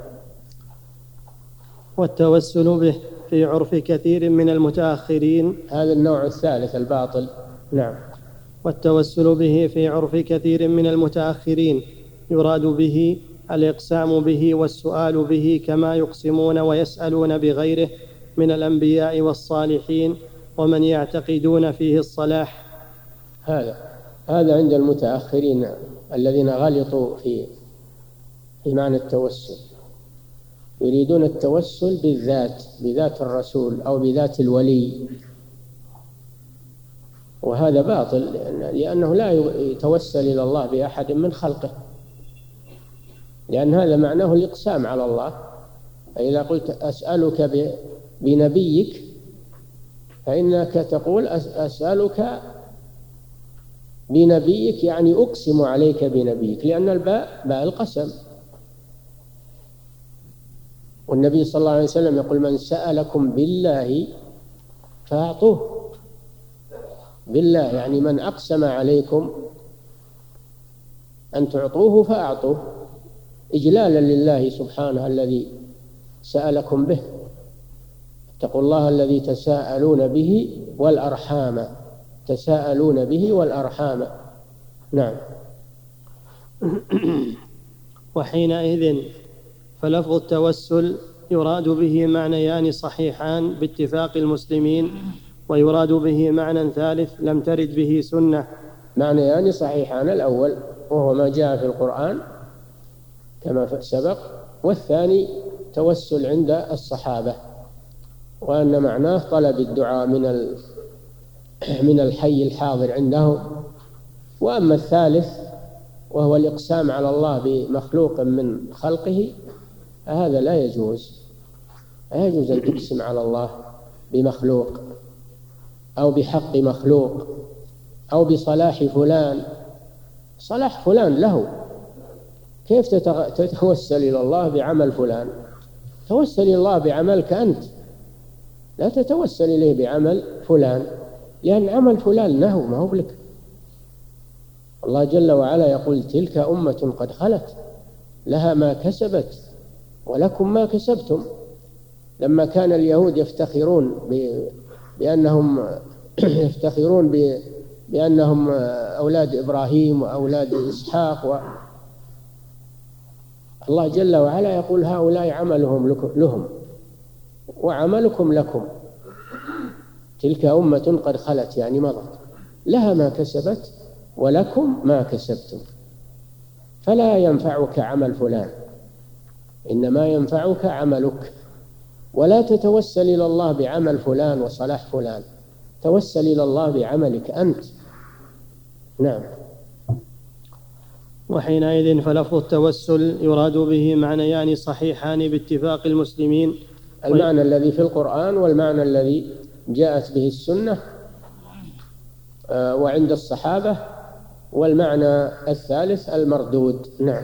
والتوسل به في عرف كثير من المتأخرين، هذا النوع الثالث الباطل. نعم. والتوسل به في عرف كثير من المتأخرين يراد به الإقسام به والسؤال به، كما يقسمون ويسألون بغيره من الأنبياء والصالحين ومن يعتقدون فيه الصلاح. هذا هذا عند المتأخرين الذين غلطوا في في معنى التوسل، يريدون التوسل بالذات، بذات الرسول أو بذات الولي، وهذا باطل، لأنه لا يتوسل إلى الله بأحد من خلقه، لأن هذا معناه الإقسام على الله. فإذا قلت أسألك بنبيك فإنك تقول أسألك بنبيك، يعني أقسم عليك بنبيك، لأن الباء باء القسم. والنبي صلى الله عليه وسلم يقول: من سألكم بالله فأعطوه. بالله يعني من أقسم عليكم أن تعطوه فأعطوه، إجلالا لله سبحانه الذي سألكم به. اتقوا الله الذي تساءلون به والأرحام، تساءلون به والأرحام. نعم. وحينئذ فلفظ التوسل يراد به معنيان صحيحان باتفاق المسلمين، ويراد به معنى ثالث لم ترد به سنة. معنيان صحيحان: الأول وهو ما جاء في القرآن كما سبق، والثاني توسل عند الصحابة، وأن معناه طلب الدعاء من من الحي الحاضر عندهم. وأما الثالث وهو الإقسام على الله بمخلوق من خلقه، هذا لا يجوز، لا يجوز أن تقسم على الله بمخلوق أو بحق مخلوق أو بصلاح فلان. صلاح فلان له، كيف تتوسل إلى الله بعمل فلان؟ توسل إلى الله بعملك أنت، لا تتوسل إليه بعمل فلان، لأن عمل فلان له ما هو لك. الله جل وعلا يقول تلك أمة قد خلت لها ما كسبت ولكم ما كسبتم. لما كان اليهود يفتخرون بأنهم يفتخرون بأنهم أولاد إبراهيم وأولاد إسحاق و... الله جل وعلا يقول هؤلاء عملهم لهم وعملكم لكم. تلك أمة قد خلت يعني مضت لها ما كسبت ولكم ما كسبتم، فلا ينفعك عمل فلان إنما ينفعك عملك. ولا تتوسل إلى الله بعمل فلان وصلاح فلان، توسل إلى الله بعملك أنت. نعم. وحينئذ فلفظ التوسل يراد به معنيان صحيحان باتفاق المسلمين، المعنى و... الذي في القرآن والمعنى الذي جاءت به السنة وعند الصحابة، والمعنى الثالث المردود. نعم.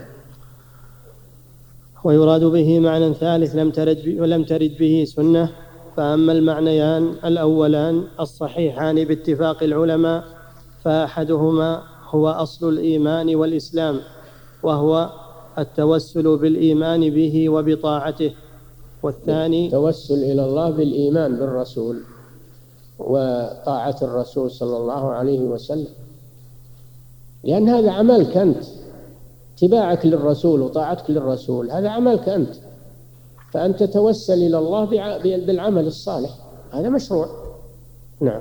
ويراد به معنى ثالث لم ترد ولم ترد به سنة. فأما المعنيان الأولان الصحيحان باتفاق العلماء فأحدهما هو أصل الإيمان والإسلام، وهو التوسل بالإيمان به وبطاعته. والثاني التوسل إلى الله بالإيمان بالرسول وطاعة الرسول صلى الله عليه وسلم، لأن هذا عملك أنت، اتباعك للرسول وطاعتك للرسول هذا عملك أنت، فأنت تتوسل إلى الله بالعمل الصالح، هذا مشروع. نعم.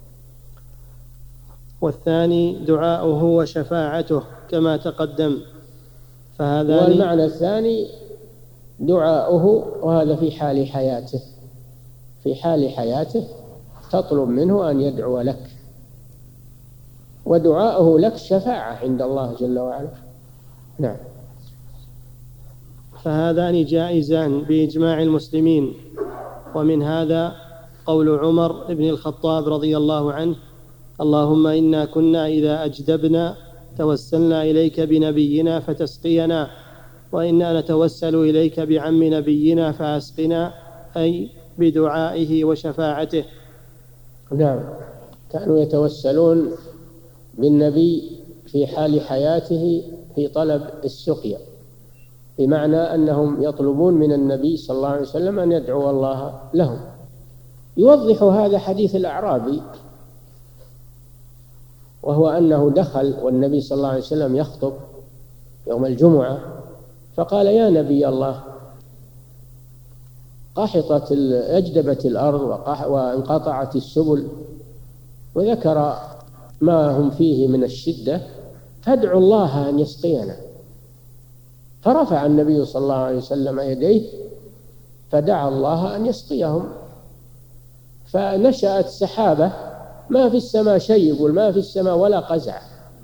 والثاني دعاؤه وشفاعته كما تقدم. فهذا والمعنى الثاني دعاؤه، وهذا في حال حياته، في حال حياته تطلب منه أن يدعو لك، ودعاؤه لك شفاعة عند الله جل وعلا. نعم. فهذان جائزان بإجماع المسلمين. ومن هذا قول عمر بن الخطاب رضي الله عنه: اللهم إنا كنا إذا أجدبنا توسلنا إليك بنبينا فتسقينا، وإنا نتوسل إليك بعم نبينا فأسقنا، أي بدعائه وشفاعته. نعم. كانوا يتوسلون بالنبي في حال حياته في طلب السقيا، بمعنى أنهم يطلبون من النبي صلى الله عليه وسلم أن يدعو الله لهم. يوضح هذا حديث الأعرابي، وهو أنه دخل والنبي صلى الله عليه وسلم يخطب يوم الجمعة، فقال: يا نبي الله، قحطت أجدبت الأرض وانقطعت السبل، وذكر ما هم فيه من الشدة، فادعوا الله أن يسقينا. فرفع النبي صلى الله عليه وسلم يديه فدعا الله أن يسقيهم، فنشأت سحابة ما في السماء شيء، يقول ما في السماء ولا قزع،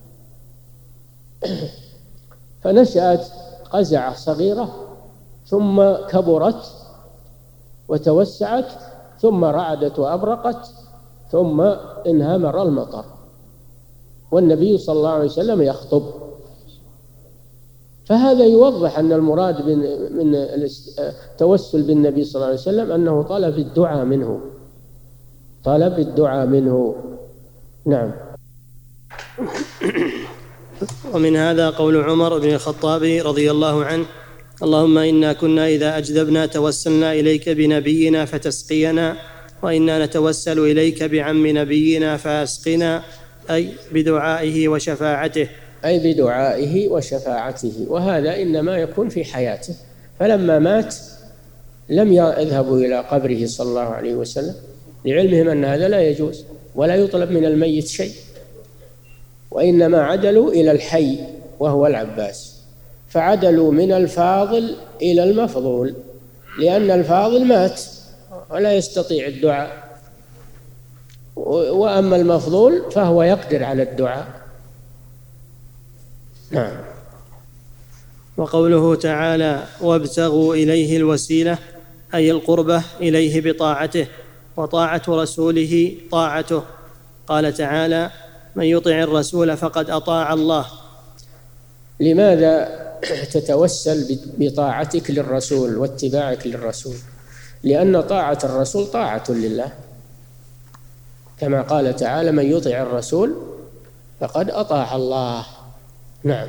فنشأت قزعة صغيرة ثم كبرت وتوسعت ثم رعدت وأبرقت ثم انهمر المطر، والنبي صلى الله عليه وسلم يخطب. فهذا يوضح أن المراد من التوسل بالنبي صلى الله عليه وسلم أنه طلب الدعاء منه، طلب الدعاء منه. نعم. ومن هذا قول عمر بن الخطاب رضي الله عنه: اللهم إنا كنا إذا أجدبنا توسلنا إليك بنبينا فتسقينا، وإنا نتوسل إليك بعم نبينا فأسقنا، أي بدعائه وشفاعته. أي بدعائه وشفاعته. وهذا إنما يكون في حياته، فلما مات لم يذهبوا إلى قبره صلى الله عليه وسلم، لعلمهم أن هذا لا يجوز ولا يطلب من الميت شيء، وإنما عدلوا إلى الحي وهو العباس، فعدلوا من الفاضل إلى المفضول، لأن الفاضل مات ولا يستطيع الدعاء، وأما المفضول فهو يقدر على الدعاء. نعم. وقوله تعالى: وابتغوا إليه الوسيلة، أي القربة إليه بطاعته، وطاعة رسوله طاعته. قال تعالى: من يطع الرسول فقد أطاع الله. لماذا تتوسل بطاعتك للرسول واتباعك للرسول؟ لأن طاعة الرسول طاعة لله، كما قال تعالى: من يطع الرسول فقد أطاع الله. نعم.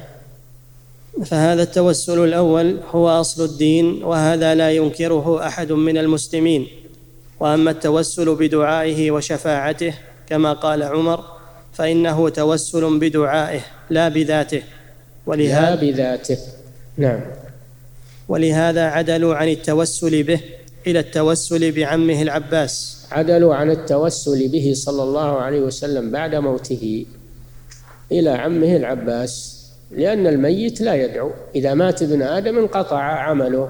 فهذا التوسل الأول هو أصل الدين، وهذا لا ينكره أحد من المسلمين. وأما التوسل بدعائه وشفاعته كما قال عمر فإنه توسل بدعائه لا بذاته، ولهذا لا بذاته. نعم. ولهذا عدلوا عن التوسل به إلى التوسل بعمه العباس. عدلوا عن التوسل به صلى الله عليه وسلم بعد موته إلى عمه العباس، لأن الميت لا يدعو. إذا مات ابن آدم انقطع عمله،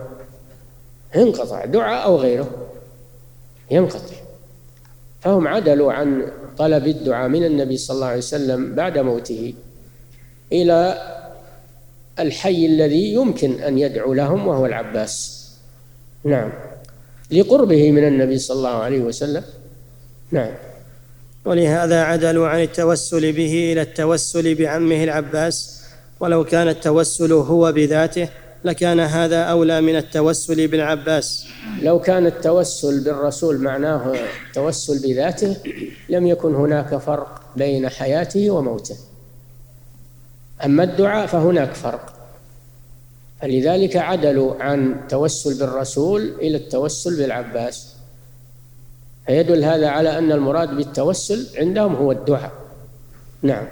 انقطع دعاء أو غيره ينقطع. فهم عدلوا عن طلب الدعاء من النبي صلى الله عليه وسلم بعد موته إلى الحي الذي يمكن أن يدعو لهم وهو العباس. نعم، لقربه من النبي صلى الله عليه وسلم. نعم. ولهذا عدلوا عن التوسل به إلى التوسل بعمه العباس، ولو كان التوسل هو بذاته لكان هذا أولى من التوسل بالعباس. لو كان التوسل بالرسول معناه التوسل بذاته لم يكن هناك فرق بين حياته وموته. أما الدعاء فهناك فرق، فلذلك عدلوا عن التوسل بالرسول إلى التوسل بالعباس. فيدل هذا على أن المراد بالتوسل عندهم هو الدعاء. نعم،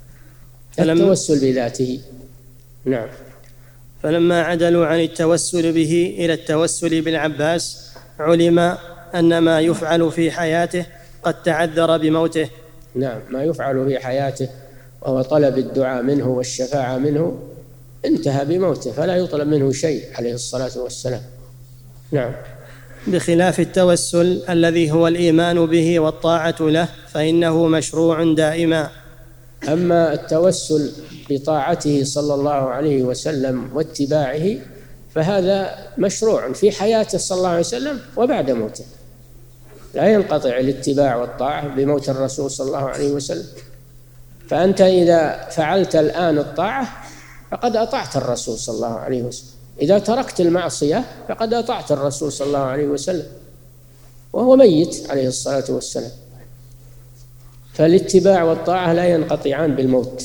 التوسل بذاته. نعم. فلما عدلوا عن التوسل به إلى التوسل بالعباس علم أن ما يفعل في حياته قد تعذر بموته. نعم، ما يفعل في حياته وهو طلب الدعاء منه والشفاعة منه انتهى بموته، فلا يطلب منه شيء عليه الصلاة والسلام. نعم. بخلاف التوسل الذي هو الإيمان به والطاعة له فإنه مشروع دائما. أما التوسل بطاعته صلى الله عليه وسلم واتباعه فهذا مشروع في حياته صلى الله عليه وسلم وبعد موته، لا ينقطع الاتباع والطاعة بموت الرسول صلى الله عليه وسلم. فأنت إذا فعلت الآن الطاعة فقد أطعت الرسول صلى الله عليه وسلم، إذا تركت المعصية فقد أطعت الرسول صلى الله عليه وسلم وهو ميت عليه الصلاة والسلام. فالاتباع والطاعة لا ينقطعان بالموت،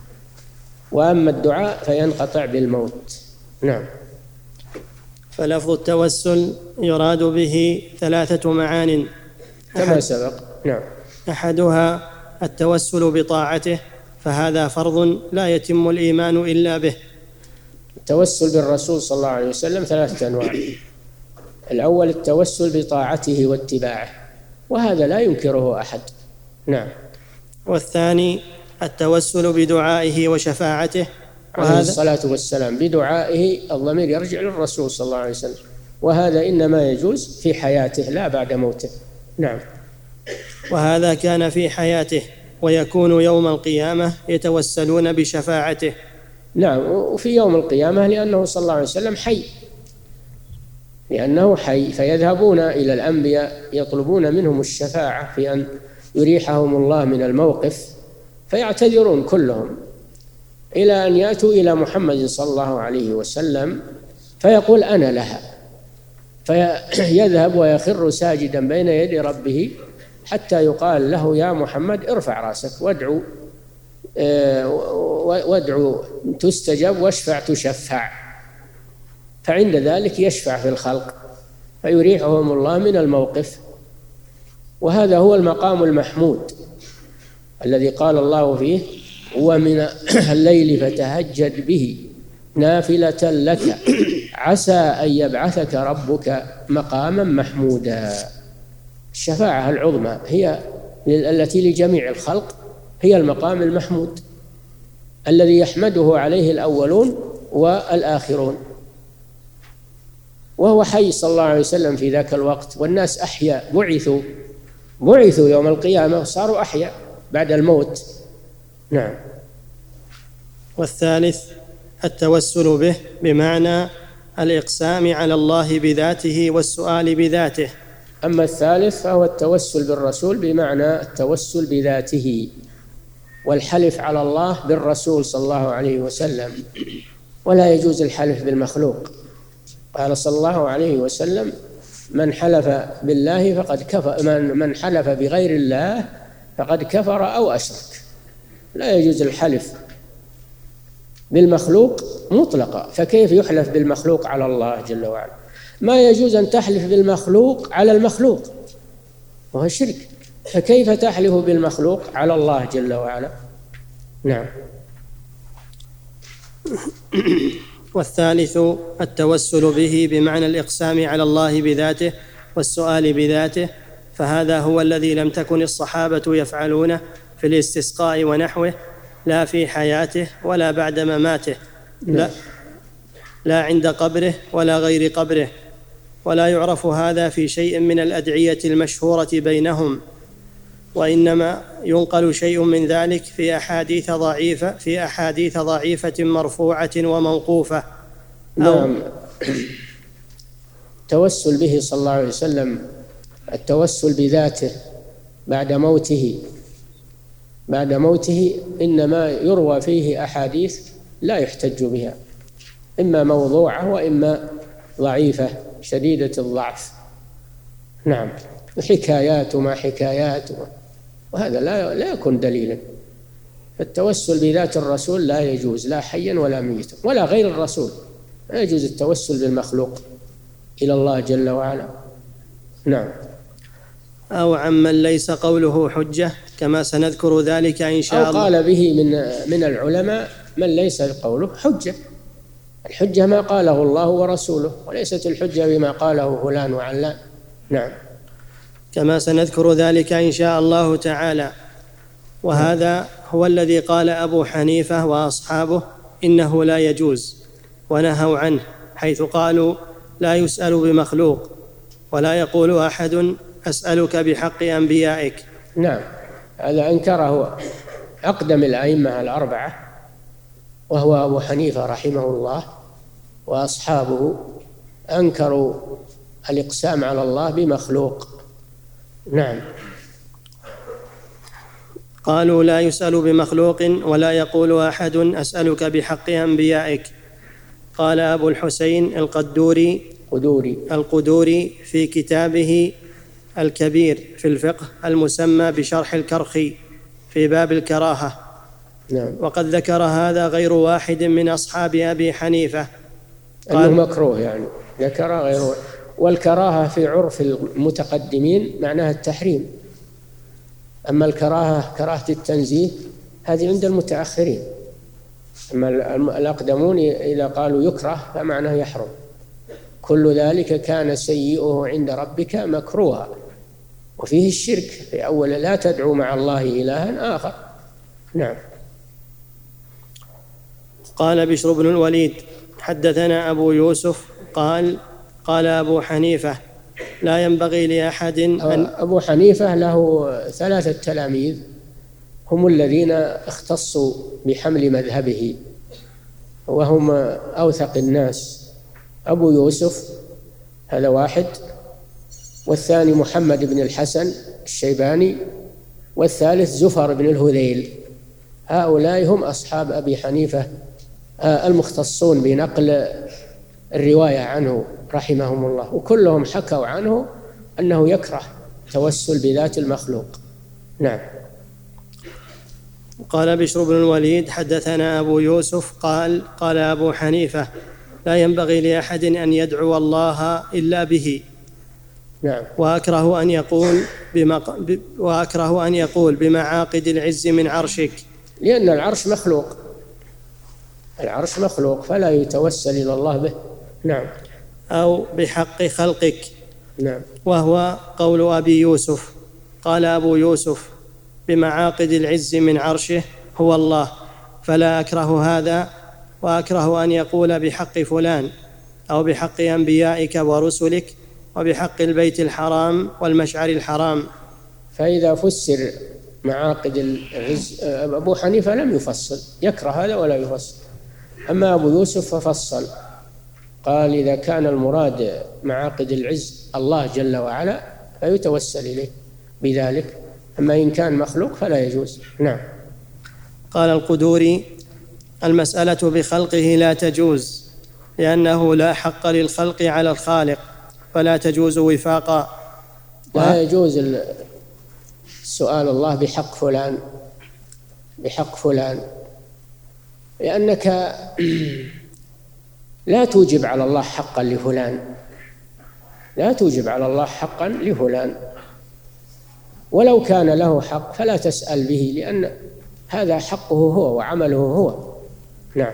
وأما الدعاء فينقطع بالموت. نعم. فلفظ التوسل يراد به ثلاثة معان كما سبق. نعم. أحدها التوسل بطاعته، فهذا فرض لا يتم الإيمان إلا به. التوسل بالرسول صلى الله عليه وسلم ثلاثة أنواع. الأول التوسل بطاعته واتباعه، وهذا لا ينكره أحد. نعم. والثاني التوسل بدعائه وشفاعته، عليه الصلاة والسلام. بدعائه الضمير يرجع للرسول صلى الله عليه وسلم، وهذا إنما يجوز في حياته لا بعد موته. نعم. وهذا كان في حياته، ويكون يوم القيامة يتوسلون بشفاعته. نعم، وفي يوم القيامة لأنه صلى الله عليه وسلم حي، لأنه حي، فيذهبون إلى الأنبياء يطلبون منهم الشفاعة في أن يريحهم الله من الموقف، فيعتذرون كلهم إلى أن يأتوا إلى محمد صلى الله عليه وسلم فيقول أنا لها، فيذهب ويخر ساجدا بين يدي ربه حتى يقال له يا محمد ارفع رأسك وادعو وادعو تستجب واشفع تشفع. فعند ذلك يشفع في الخلق فيريحهم الله من الموقف. وهذا هو المقام المحمود الذي قال الله فيه ومن الليل فتهجد به نافلة لك عسى أن يبعثك ربك مقاما محمودا. الشفاعة العظمى هي التي لجميع الخلق، هي المقام المحمود الذي يحمده عليه الأولون والآخرون. وهو حي صلى الله عليه وسلم في ذاك الوقت، والناس أحياء، بعثوا بعثوا يوم القيامة وصاروا أحياء بعد الموت. نعم. والثالث التوسل به بمعنى الإقسام على الله بذاته والسؤال بذاته. أما الثالث فهو التوسل بالرسول بمعنى التوسل بذاته والحلف على الله بالرسول صلى الله عليه وسلم، ولا يجوز الحلف بالمخلوق. قال صلى الله عليه وسلم من حلف بالله فقد كفر، من من حلف بغير الله فقد كفر أو أشرك. لا يجوز الحلف بالمخلوق مطلقة، فكيف يحلف بالمخلوق على الله جل وعلا؟ ما يجوز أن تحلف بالمخلوق على المخلوق، وهو شرك، فكيف تحلف بالمخلوق على الله جل وعلا؟ نعم. والثالث التوسل به بمعنى الإقسام على الله بذاته والسؤال بذاته، فهذا هو الذي لم تكن الصحابة يفعلونه في الاستسقاء ونحوه، لا في حياته ولا بعد مماته، لا, لا عند قبره ولا غير قبره، ولا يعرف هذا في شيء من الأدعية المشهورة بينهم، وإنما ينقل شيء من ذلك في أحاديث ضعيفة في أحاديث ضعيفة مرفوعة وموقوفة. نعم. التوسل به صلى الله عليه وسلم، التوسل بذاته بعد موته بعد موته إنما يروى فيه أحاديث لا يحتج بها، إما موضوعة وإما ضعيفة شديدة الضعف. نعم. حكايات وما حكايات، وهذا لا لا يكون دليلا. التوسل بذات الرسول لا يجوز، لا حيا ولا ميتا ولا غير الرسول، لا يجوز التوسل بالمخلوق إلى الله جل وعلا. نعم. أو عمن ليس قوله حجة، كما سنذكر ذلك إن شاء الله. أو قال به من من العلماء من ليس قوله حجة. الحجة ما قاله الله ورسوله، وليست الحجة بما قاله فلان وعلان. نعم. كما سنذكر ذلك إن شاء الله تعالى. وهذا هو الذي قال أبو حنيفة وأصحابه إنه لا يجوز، ونهوا عنه، حيث قالوا لا يسأل بمخلوق، ولا يقول أحد أسألك بحق أنبيائك. نعم. هذا أنكره أقدم الأئمة الأربعة، وهو أبو حنيفة رحمه الله وأصحابه، أنكروا الإقسام على الله بمخلوق. نعم. قالوا لا يسأل بمخلوق، ولا يقول أحد أسألك بحق أنبيائك. قال أبو الحسين القدوري قدوري القدوري في كتابه الكبير في الفقه المسمى بشرح الكرخي في باب الكراهة. نعم. وقد ذكر هذا غير واحد من أصحاب أبي حنيفة، أنه مكروه، يعني ذكر غير. والكراهة في عرف المتقدمين معناها التحريم، أما الكراهة كراهة التنزيه هذه عند المتأخرين، أما الأقدمون إذا قالوا يكره فمعناه يحرم. كل ذلك كان سيئه عند ربك مكروها، وفيه الشرك في أول لا تدعو مع الله إلها آخر. نعم. قال بشر بن الوليد حدثنا أبو يوسف قال قال أبو حنيفة لا ينبغي لأحد أن أبو حنيفة له ثلاثة تلاميذ هم الذين اختصوا بحمل مذهبه، وهم أوثق الناس. أبو يوسف هذا واحد، والثاني محمد بن الحسن الشيباني، والثالث زفر بن الهذيل. هؤلاء هم أصحاب أبي حنيفة المختصون بنقل الرواية عنه رحمهم الله، وكلهم حكوا عنه أنه يكره توسل بذات المخلوق. نعم. قال بشر بن الوليد حدثنا أبو يوسف قال قال أبو حنيفة لا ينبغي لأحد أن يدعو الله إلا به. نعم. وأكره أن يقول بمق... ب... وأكره أن يقول بمعاقد العز من عرشك، لأن العرش مخلوق، العرش مخلوق فلا يتوسل إلى الله به. نعم. أو بحق خلقك. نعم. وهو قول أبي يوسف. قال أبو يوسف بمعاقد العز من عرشه هو الله، فلا أكره هذا، وأكره أن يقول بحق فلان أو بحق أنبيائك ورسلك وبحق البيت الحرام والمشعر الحرام. فإذا فسر معاقد العز، أبو حنيفة لم يفصل، يكره هذا ولا يفصل. أما أبو يوسف ففصل، قال إذا كان المراد معاقد العز الله جل وعلا فيتوسل إليه بذلك، أما إن كان مخلوق فلا يجوز. نعم. قال القدوري المسألة بخلقه لا تجوز، لأنه لا حق للخلق على الخالق، فلا تجوز وفاقا. لا يجوز سؤال الله بحق فلان بحق فلان لأنك لا توجب على الله حقا لفلان، لا توجب على الله حقا لفلان، ولو كان له حق فلا تسأل به، لأن هذا حقه هو وعمله هو. نعم.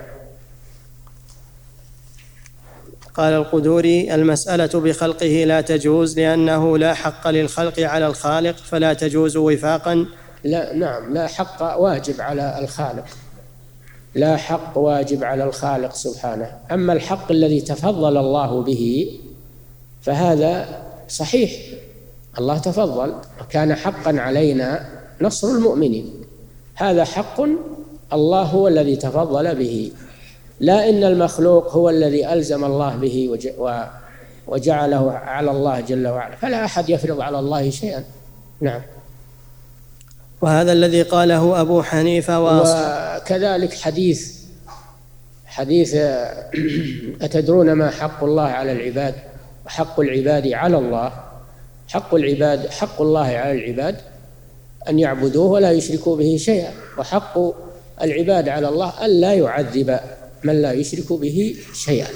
قال القدوري: المسألة بخلقه لا تجوز لأنه لا حق للخلق على الخالق فلا تجوز وفاقا. لا نعم، لا حق واجب على الخالق، لا حق واجب على الخالق سبحانه. أما الحق الذي تفضل الله به فهذا صحيح، الله تفضل، وكان حقا علينا نصر المؤمنين، هذا حق الله هو الذي تفضل به، لا إن المخلوق هو الذي ألزم الله به وجعله على الله جل وعلا، فلا أحد يفرض على الله شيئا. نعم. وهذا الذي قاله أبو حنيفة وأصحابه. وكذلك حديث حديث أتدرون ما حق الله على العباد وحق العباد على الله؟ حق العباد حق الله على العباد أن يعبدوه ولا يشركوا به شيئا، وحق العباد على الله أن لا يعذب من لا يشرك به شيئا،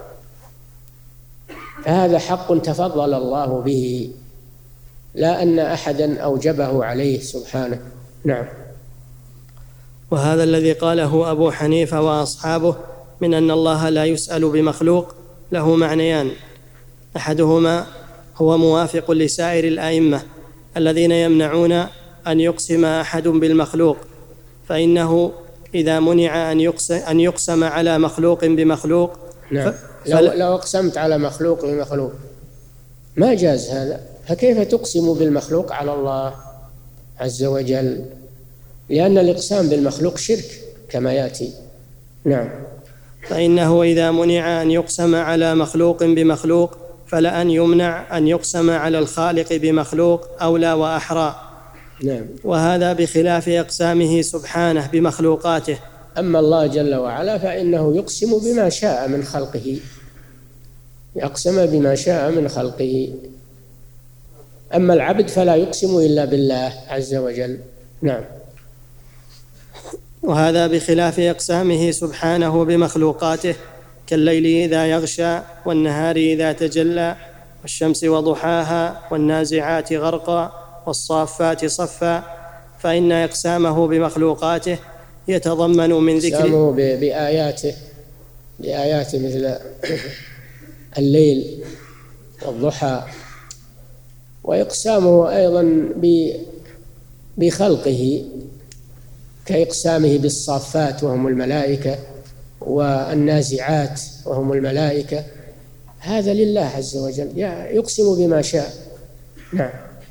فهذا حق تفضل الله به، لا أن أحدا أوجبه عليه سبحانه. نعم. وهذا الذي قاله أبو حنيفة وأصحابه من أن الله لا يسأل بمخلوق له معنيان: أحدهما هو موافق لسائر الأئمة الذين يمنعون أن يقسم أحد بالمخلوق، فإنه إذا منع أن يقسم على مخلوق بمخلوق. نعم. لو, لو أقسمت على مخلوق بمخلوق ما جاز هذا، فكيف تقسم بالمخلوق على الله عز وجل؟ لأن الإقسام بالمخلوق شرك كما يأتي. نعم. فإنه إذا منع أن يقسم على مخلوق بمخلوق فلأن يمنع أن يقسم على الخالق بمخلوق أولى وأحرى. نعم. وهذا بخلاف أقسامه سبحانه بمخلوقاته. أما الله جل وعلا فإنه يقسم بما شاء من خلقه، يقسم بما شاء من خلقه. أما العبد فلا يقسم إلا بالله عز وجل. نعم. وهذا بخلاف أقسامه سبحانه بمخلوقاته، كالليل إذا يغشى والنهار إذا تجلى والشمس وضحاها والنازعات غرقا والصافات صفا، فإن إقسامه بمخلوقاته يتضمن من ذكر إقسامه بآياته بآياته مثل الليل والضحى، وإقسامه أيضا بخلقه كإقسامه بالصافات وهم الملائكة والنازعات وهم الملائكة، هذا لله عز وجل يقسم بما شاء. نعم.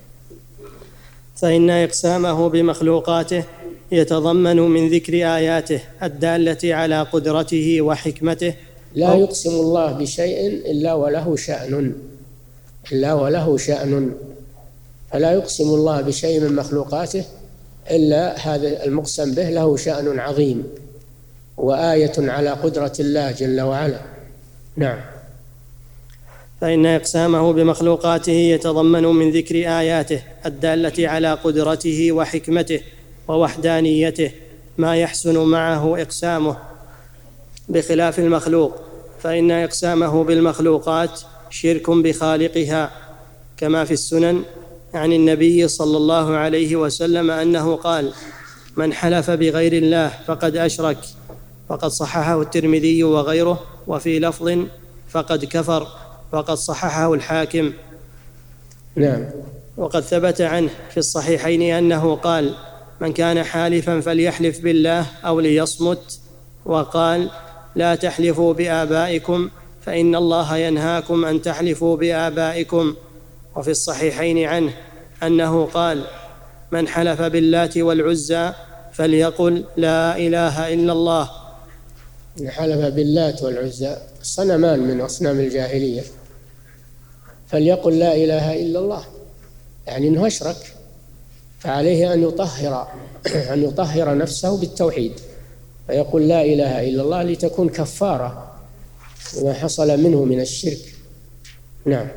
فإن إقسامه بمخلوقاته يتضمن من ذكر آياته الدالة على قدرته وحكمته. لا يقسم الله بشيء إلا وله شأن إلا وله شأن فلا يقسم الله بشيء من مخلوقاته إلا هذا المقسم به له شأن عظيم وآية على قدرة الله جل وعلا. نعم. فإن إقسامه بمخلوقاته يتضمن من ذكر آياته الدالة على قدرته وحكمته ووحدانيته ما يحسن معه إقسامه، بخلاف المخلوق فإن إقسامه بالمخلوقات شرك بخالقها، كما في السنن عن النبي صلى الله عليه وسلم أنه قال: من حلف بغير الله فقد أشرك، فقد صححه الترمذي وغيره، وفي لفظ فقد كفر، وقد صححه الحاكم. نعم. وقد ثبت عنه في الصحيحين أنه قال: من كان حالفا فليحلف بالله أو ليصمت، وقال: لا تحلفوا بآبائكم فإن الله ينهاكم أن تحلفوا بآبائكم. وفي الصحيحين عنه أنه قال: من حلف باللات والعزى فليقل لا إله إلا الله. من حلف باللات والعزى صنمان من أصنام الجاهلية فليقل لا إله إلا الله، يعني أنه أشرك، فعليه أن يطهر أن يطهر نفسه بالتوحيد فيقول لا إله إلا الله لتكون كفارة لما حصل منه من الشرك. نعم.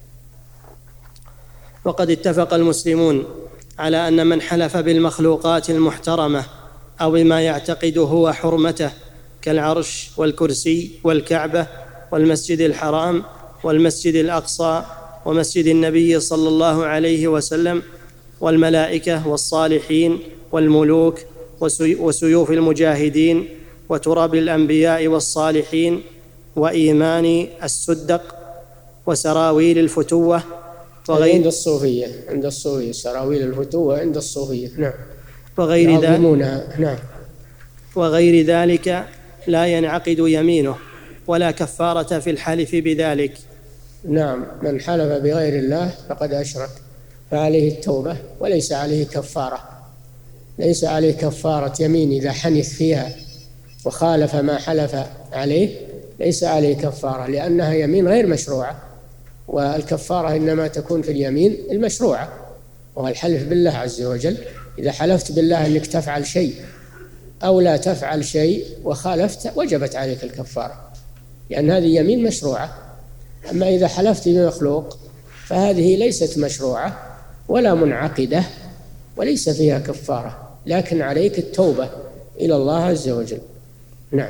وقد اتفق المسلمون على أن من حلف بالمخلوقات المحترمة أو بما يعتقد هو حرمته كالعرش والكرسي والكعبة والمسجد الحرام والمسجد الأقصى ومسجد النبي صلى الله عليه وسلم والملائكة والصالحين والملوك وسيوف المجاهدين وتراب الأنبياء والصالحين وإيمان السدق وسراويل الفتوة وغير عند الصوفية عند الصوفية سراويل الفتوة عند الصوفية نعم وغير ذلك نعم وغير ذلك لا ينعقد يمينه ولا كفارة في الحلف بذلك. نعم، من حلف بغير الله فقد أشرك فعليه التوبة وليس عليه كفارة، ليس عليه كفارة يمين إذا حنث فيها وخالف ما حلف عليه، ليس عليه كفارة لأنها يمين غير مشروعة، والكفارة إنما تكون في اليمين المشروعة وهو الحلف بالله عز وجل. إذا حلفت بالله أنك تفعل شيء أو لا تفعل شيء وخالفت وجبت عليك الكفارة لأن هذه يمين مشروعة. أما إذا حلفت بمخلوق فهذه ليست مشروعة ولا منعقدة وليس فيها كفارة، لكن عليك التوبة إلى الله عز وجل. نعم.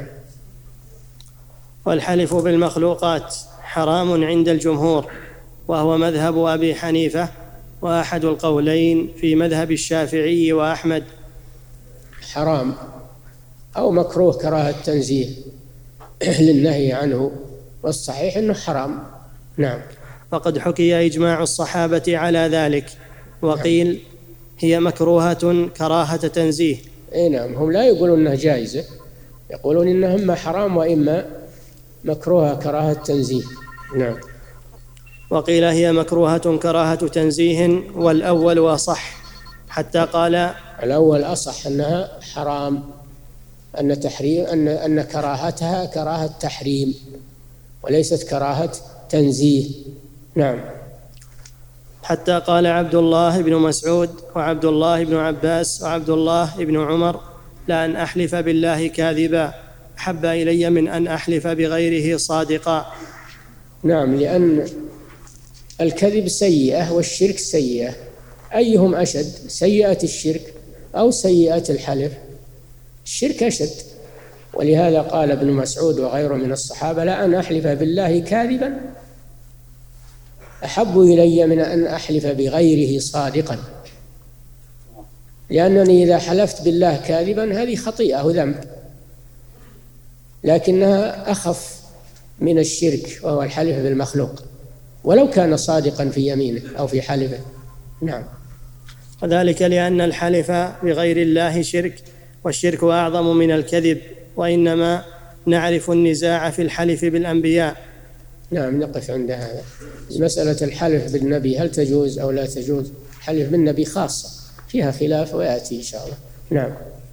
والحلف بالمخلوقات حرام عند الجمهور وهو مذهب أبي حنيفة وأحد القولين في مذهب الشافعي وأحمد. حرام أو مكروه كراهة تنزيه للنهي عنه، والصحيح أنه حرام. نعم. وقد حكي إجماع الصحابة على ذلك، وقيل هي مكروهة كراهة تنزيه. إيه نعم، هم لا يقولون أنها جائزة، يقولون إنها إما حرام وإما مكروهة كراهة تنزيه. نعم. وقيل هي مكروهة كراهة تنزيه، والأول أصح، حتى قال الأول أصح أنها حرام، أن تحريم أن أن كراهتها كراهة تحريم وليست كراهة تنزيه. نعم. حتى قال عبد الله بن مسعود وعبد الله بن عباس وعبد الله بن عمر: لأن أحلف بالله كاذبا أحب إلي من أن أحلف بغيره صادقا. نعم، لأن الكذب سيئة والشرك سيئة، أيهم أشد، سيئة الشرك أو سيئة الحلف؟ الشرك أشد، ولهذا قال ابن مسعود وغيره من الصحابة: لأن أحلف بالله كاذبا أحب إلي من أن أحلف بغيره صادقا، لأنني إذا حلفت بالله كاذبا هذه خطيئة وذنب، لكنها أخف من الشرك وهو الحلف بالمخلوق ولو كان صادقا في يمينه أو في حلفه. نعم. وذلك لأن الحلف بغير الله شرك، والشرك أعظم من الكذب، وإنما نعرف النزاع في الحلف بالأنبياء. نعم، نقف عند هذا. مسألة الحلف بالنبي هل تجوز أو لا تجوز؟ الحلف بالنبي خاصة فيها خلاف ويأتي إن شاء الله. نعم.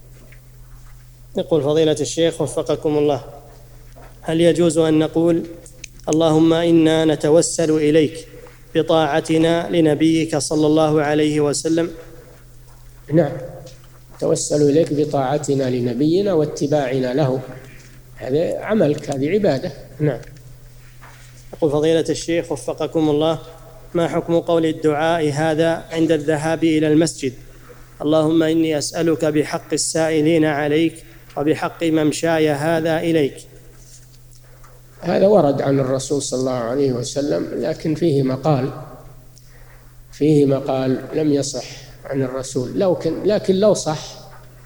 يقول فضيلة الشيخ وفقكم الله: هل يجوز أن نقول اللهم إنا نتوسل إليك بطاعتنا لنبيك صلى الله عليه وسلم؟ نعم، توسل إليك بطاعتنا لنبينا واتباعنا له، هذا عملك، هذه عبادة. نعم. يقول فضيلة الشيخ وفقكم الله: ما حكم قول الدعاء هذا عند الذهاب إلى المسجد: اللهم إني أسألك بحق السائلين عليك وبحق ممشاي هذا إليك؟ هذا ورد عن الرسول صلى الله عليه وسلم، لكن فيه مقال فيه مقال لم يصح عن الرسول، لو كان لكن لو صح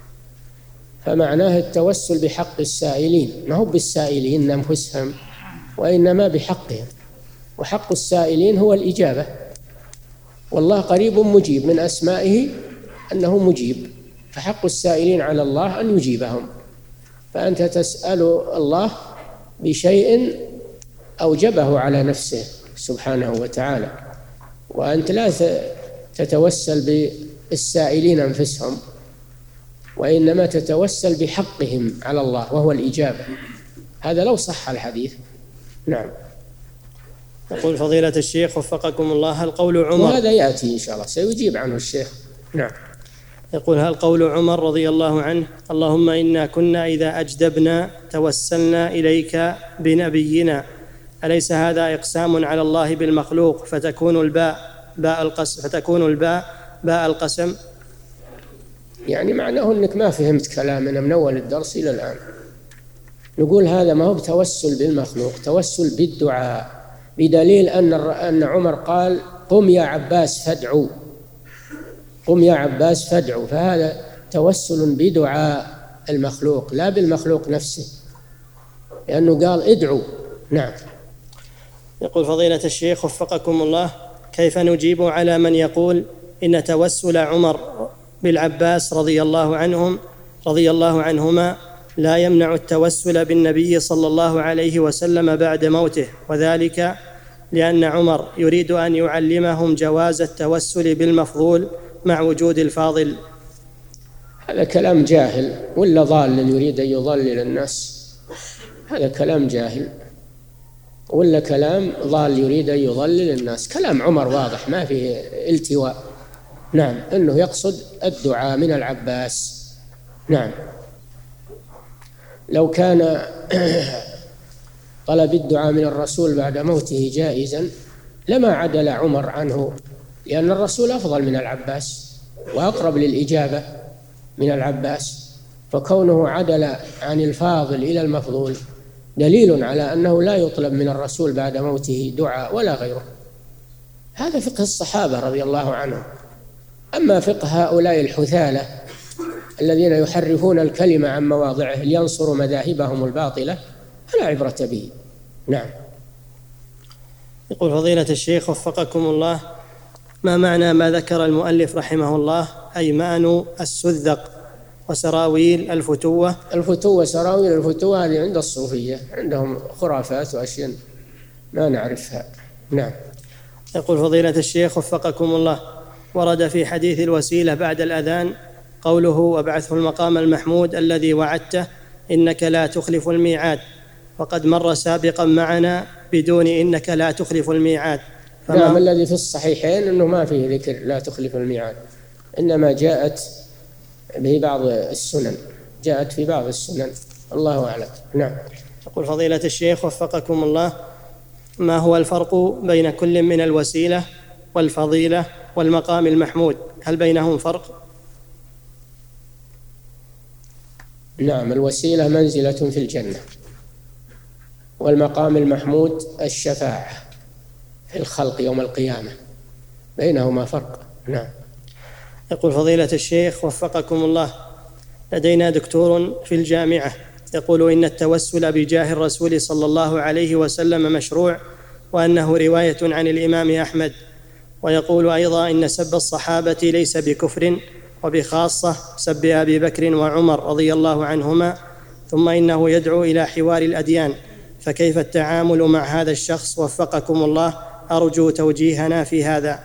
فمعناه التوسل بحق السائلين، ما هو بالسائلين أنفسهم وإنما بحقهم، وحق السائلين هو الإجابة، والله قريب مجيب، من أسمائه أنه مجيب، فحق السائلين على الله أن يجيبهم. فأنت تسأل الله بشيء أوجبه على نفسه سبحانه وتعالى، وأنت لا تتوسل بالسائلين أنفسهم، وإنما تتوسل بحقهم على الله وهو الإجابة. هذا لو صح الحديث. نعم. يقول فضيلة الشيخ وفقكم الله: هل قول عمر، وهذا يأتي إن شاء الله سيجيب عنه الشيخ. نعم. يقول: هل قول عمر رضي الله عنه اللهم إنا كنا إذا أجدبنا توسلنا إليك بنبينا، أليس هذا إقسام على الله بالمخلوق فتكون الباء باء القسم فتكون الباء باء القسم؟ يعني معناه أنك ما فهمت كلامنا من أول الدرس إلى الآن. نقول هذا ما هو بتوسل بالمخلوق، توسل بالدعاء، بدليل أن أن عمر قال قم يا عباس فادعوا، قم يا عباس فادعوا، فهذا توسل بدعاء المخلوق لا بالمخلوق نفسه، لأنه قال ادعوا. نعم. يقول فضيلة الشيخ وفقكم الله: كيف نجيب على من يقول إن توسل عمر بالعباس رضي الله عنهم رضي الله عنهما لا يمنع التوسل بالنبي صلى الله عليه وسلم بعد موته، وذلك لأن عمر يريد أن يعلمهم جواز التوسل بالمفضول مع وجود الفاضل؟ هذا كلام جاهل ولا ضال يريد أن يضلل الناس، هذا كلام جاهل ولا كلام ضال يريد أن يضلل الناس. كلام عمر واضح ما فيه التواء. نعم، أنه يقصد الدعاء من العباس. نعم. لو كان طلب الدعاء من الرسول بعد موته جائزا لما عدل عمر عنه، لأن الرسول أفضل من العباس وأقرب للإجابة من العباس، فكونه عدل عن الفاضل إلى المفضول دليل على أنه لا يطلب من الرسول بعد موته دعاء ولا غيره. هذا فقه الصحابة رضي الله عنهم. أما فقه هؤلاء الحثالة الذين يحرفون الكلمة عن مواضعه لينصروا مذاهبهم الباطلة فلا عبرة به. نعم. يقول فضيلة الشيخ وفقكم الله: ما معنى ما ذكر المؤلف رحمه الله أيمان السذق وسراويل الفتوة؟ الفتوة سراويل الفتوة هذه عند الصوفية، عندهم خرافات وأشياء ما نعرفها. نعم. يقول فضيلة الشيخ وفقكم الله: ورد في حديث الوسيلة بعد الأذان قوله: وابعثه المقام المحمود الذي وعدته إنك لا تخلف الميعاد، وقد مر سابقا معنا بدون إنك لا تخلف الميعاد. نعم، الذي في الصحيحين أنه ما فيه ذكر لا تخلف الميعاد، إنما جاءت به بعض السنن، جاءت في بعض السنن، الله أعلم. نعم. يقول فضيلة الشيخ وفقكم الله: ما هو الفرق بين كل من الوسيلة والفضيلة والمقام المحمود؟ هل بينهم فرق؟ نعم، الوسيلة منزلة في الجنة، والمقام المحمود الشفاعة في الخلق يوم القيامة، بينهما فرق. نعم. يقول فضيلة الشيخ وفقكم الله: لدينا دكتور في الجامعة يقول إن التوسل بجاه الرسول صلى الله عليه وسلم مشروع، وأنه رواية عن الإمام أحمد، ويقول أيضا إن سب الصحابة ليس بكفر، وبخاصة سب أبي بكر وعمر رضي الله عنهما، ثم إنه يدعو إلى حوار الأديان، فكيف التعامل مع هذا الشخص وفقكم الله؟ أرجو توجيهنا في هذا.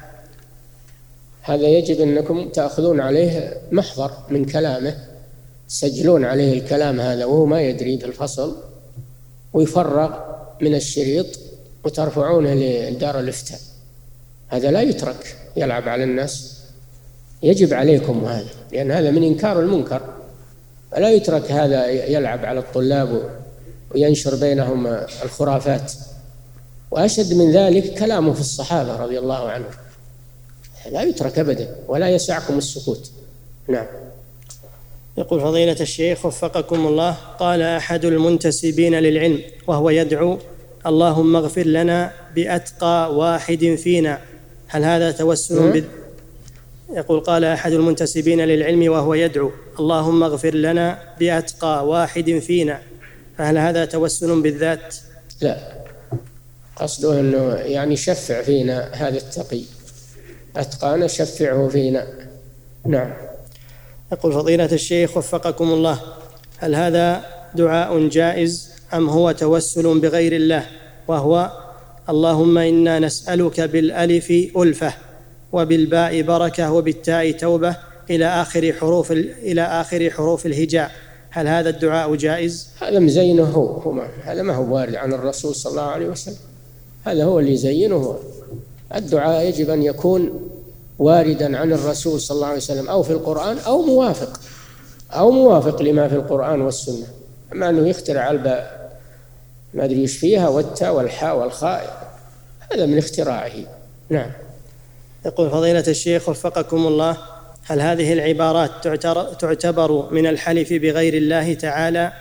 هذا يجب أنكم تأخذون عليه محضر من كلامه، تسجلون عليه الكلام هذا وهو ما يدري بالفصل، ويفرغ من الشريط وترفعونه لدار الإفتاء. هذا لا يترك يلعب على الناس، يجب عليكم هذا، لأن هذا من إنكار المنكر، فلا يترك هذا يلعب على الطلاب وينشر بينهم الخرافات. وأشد من ذلك كلامه في الصحابة رضي الله عنهم، لا يترك أبدا ولا يسعكم السكوت. نعم. يقول فضيلة الشيخ وفقكم الله: قال أحد المنتسبين للعلم وهو يدعو: اللهم اغفر لنا بأتقى واحد فينا، هل هذا توسل بذ... يقول قال أحد المنتسبين للعلم وهو يدعو: اللهم اغفر لنا بأتقى واحد فينا، فهل هذا توسل بالذات؟ لا، قصده أنه يعني شفع فينا هذا التقي، أتقانا شفعه فينا. نعم. يقول فضيلة الشيخ وفقكم الله: هل هذا دعاء جائز أم هو توسل بغير الله، وهو اللهم إنا نسألك بالألف ألفة وبالباء بركة وبالتاء توبة إلى آخر حروف إلى آخر حروف الهجاء، هل هذا الدعاء جائز؟ هذا مزينه هو, هو هذا ما هو وارد عن الرسول صلى الله عليه وسلم، هذا هو اللي زينه هو. الدعاء يجب أن يكون واردا عن الرسول صلى الله عليه وسلم أو في القرآن أو موافق أو موافق لما في القرآن والسنة. أما أنه يخترع الباء ما أدري إيش فيها والتاء والحاء والخاء، هذا من اختراعه. نعم. يقول فضيلة الشيخ وفقكم الله: هل هذه العبارات تعتبر من الحلف بغير الله تعالى،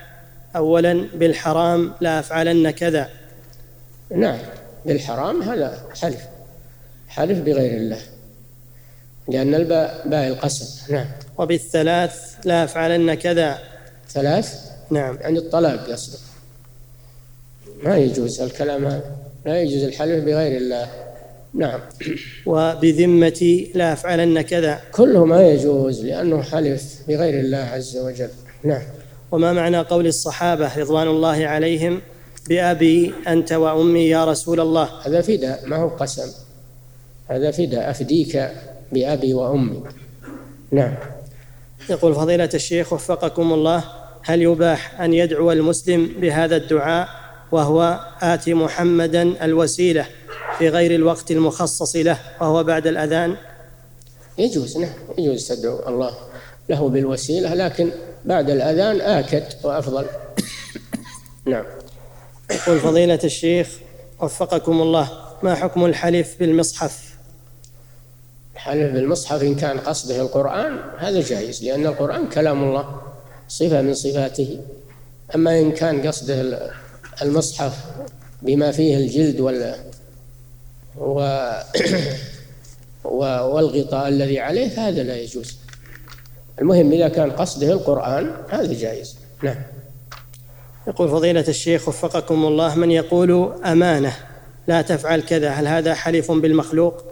أولا بالحرام لا أفعلن كذا. نعم، بالحرام هذا حلف، حلف بغير الله، لأن الباء باء القسم. نعم. وبالثلاث لا أفعلن كذا. ثلاث؟ نعم، يعني الطلاق قصده، ما يجوز الكلام هذا، لا يجوز الحلف بغير الله. نعم. وبذمتي لا أفعلن كذا. كله ما يجوز لأنه حلف بغير الله عز وجل. نعم. وما معنى قول الصحابة رضوان الله عليهم بأبي أنت وأمي يا رسول الله؟ هذا فداء، ما هو قسم، هذا فداء، أفديك بأبي وأمي. نعم. يقول فضيلة الشيخ وفقكم الله: هل يباح أن يدعو المسلم بهذا الدعاء وهو آت محمدا الوسيلة في غير الوقت المخصص له وهو بعد الأذان؟ يجوز. نعم، يجوز تدعو الله له بالوسيلة، لكن بعد الأذان آكد وأفضل. نعم. يقول فضيلة الشيخ وفقكم الله: ما حكم الحلف بالمصحف؟ الحلف بالمصحف إن كان قصده القرآن هذا جائز، لأن القرآن كلام الله، صفة من صفاته. أما إن كان قصده المصحف بما فيه الجلد وال والغطاء الذي عليه فهذا لا يجوز. المهم إذا كان قصده القرآن هذا جائز. نعم. يقول فضيلة الشيخ وفقكم الله: من يقول أمانة لا تفعل كذا، هل هذا حلف بالمخلوق؟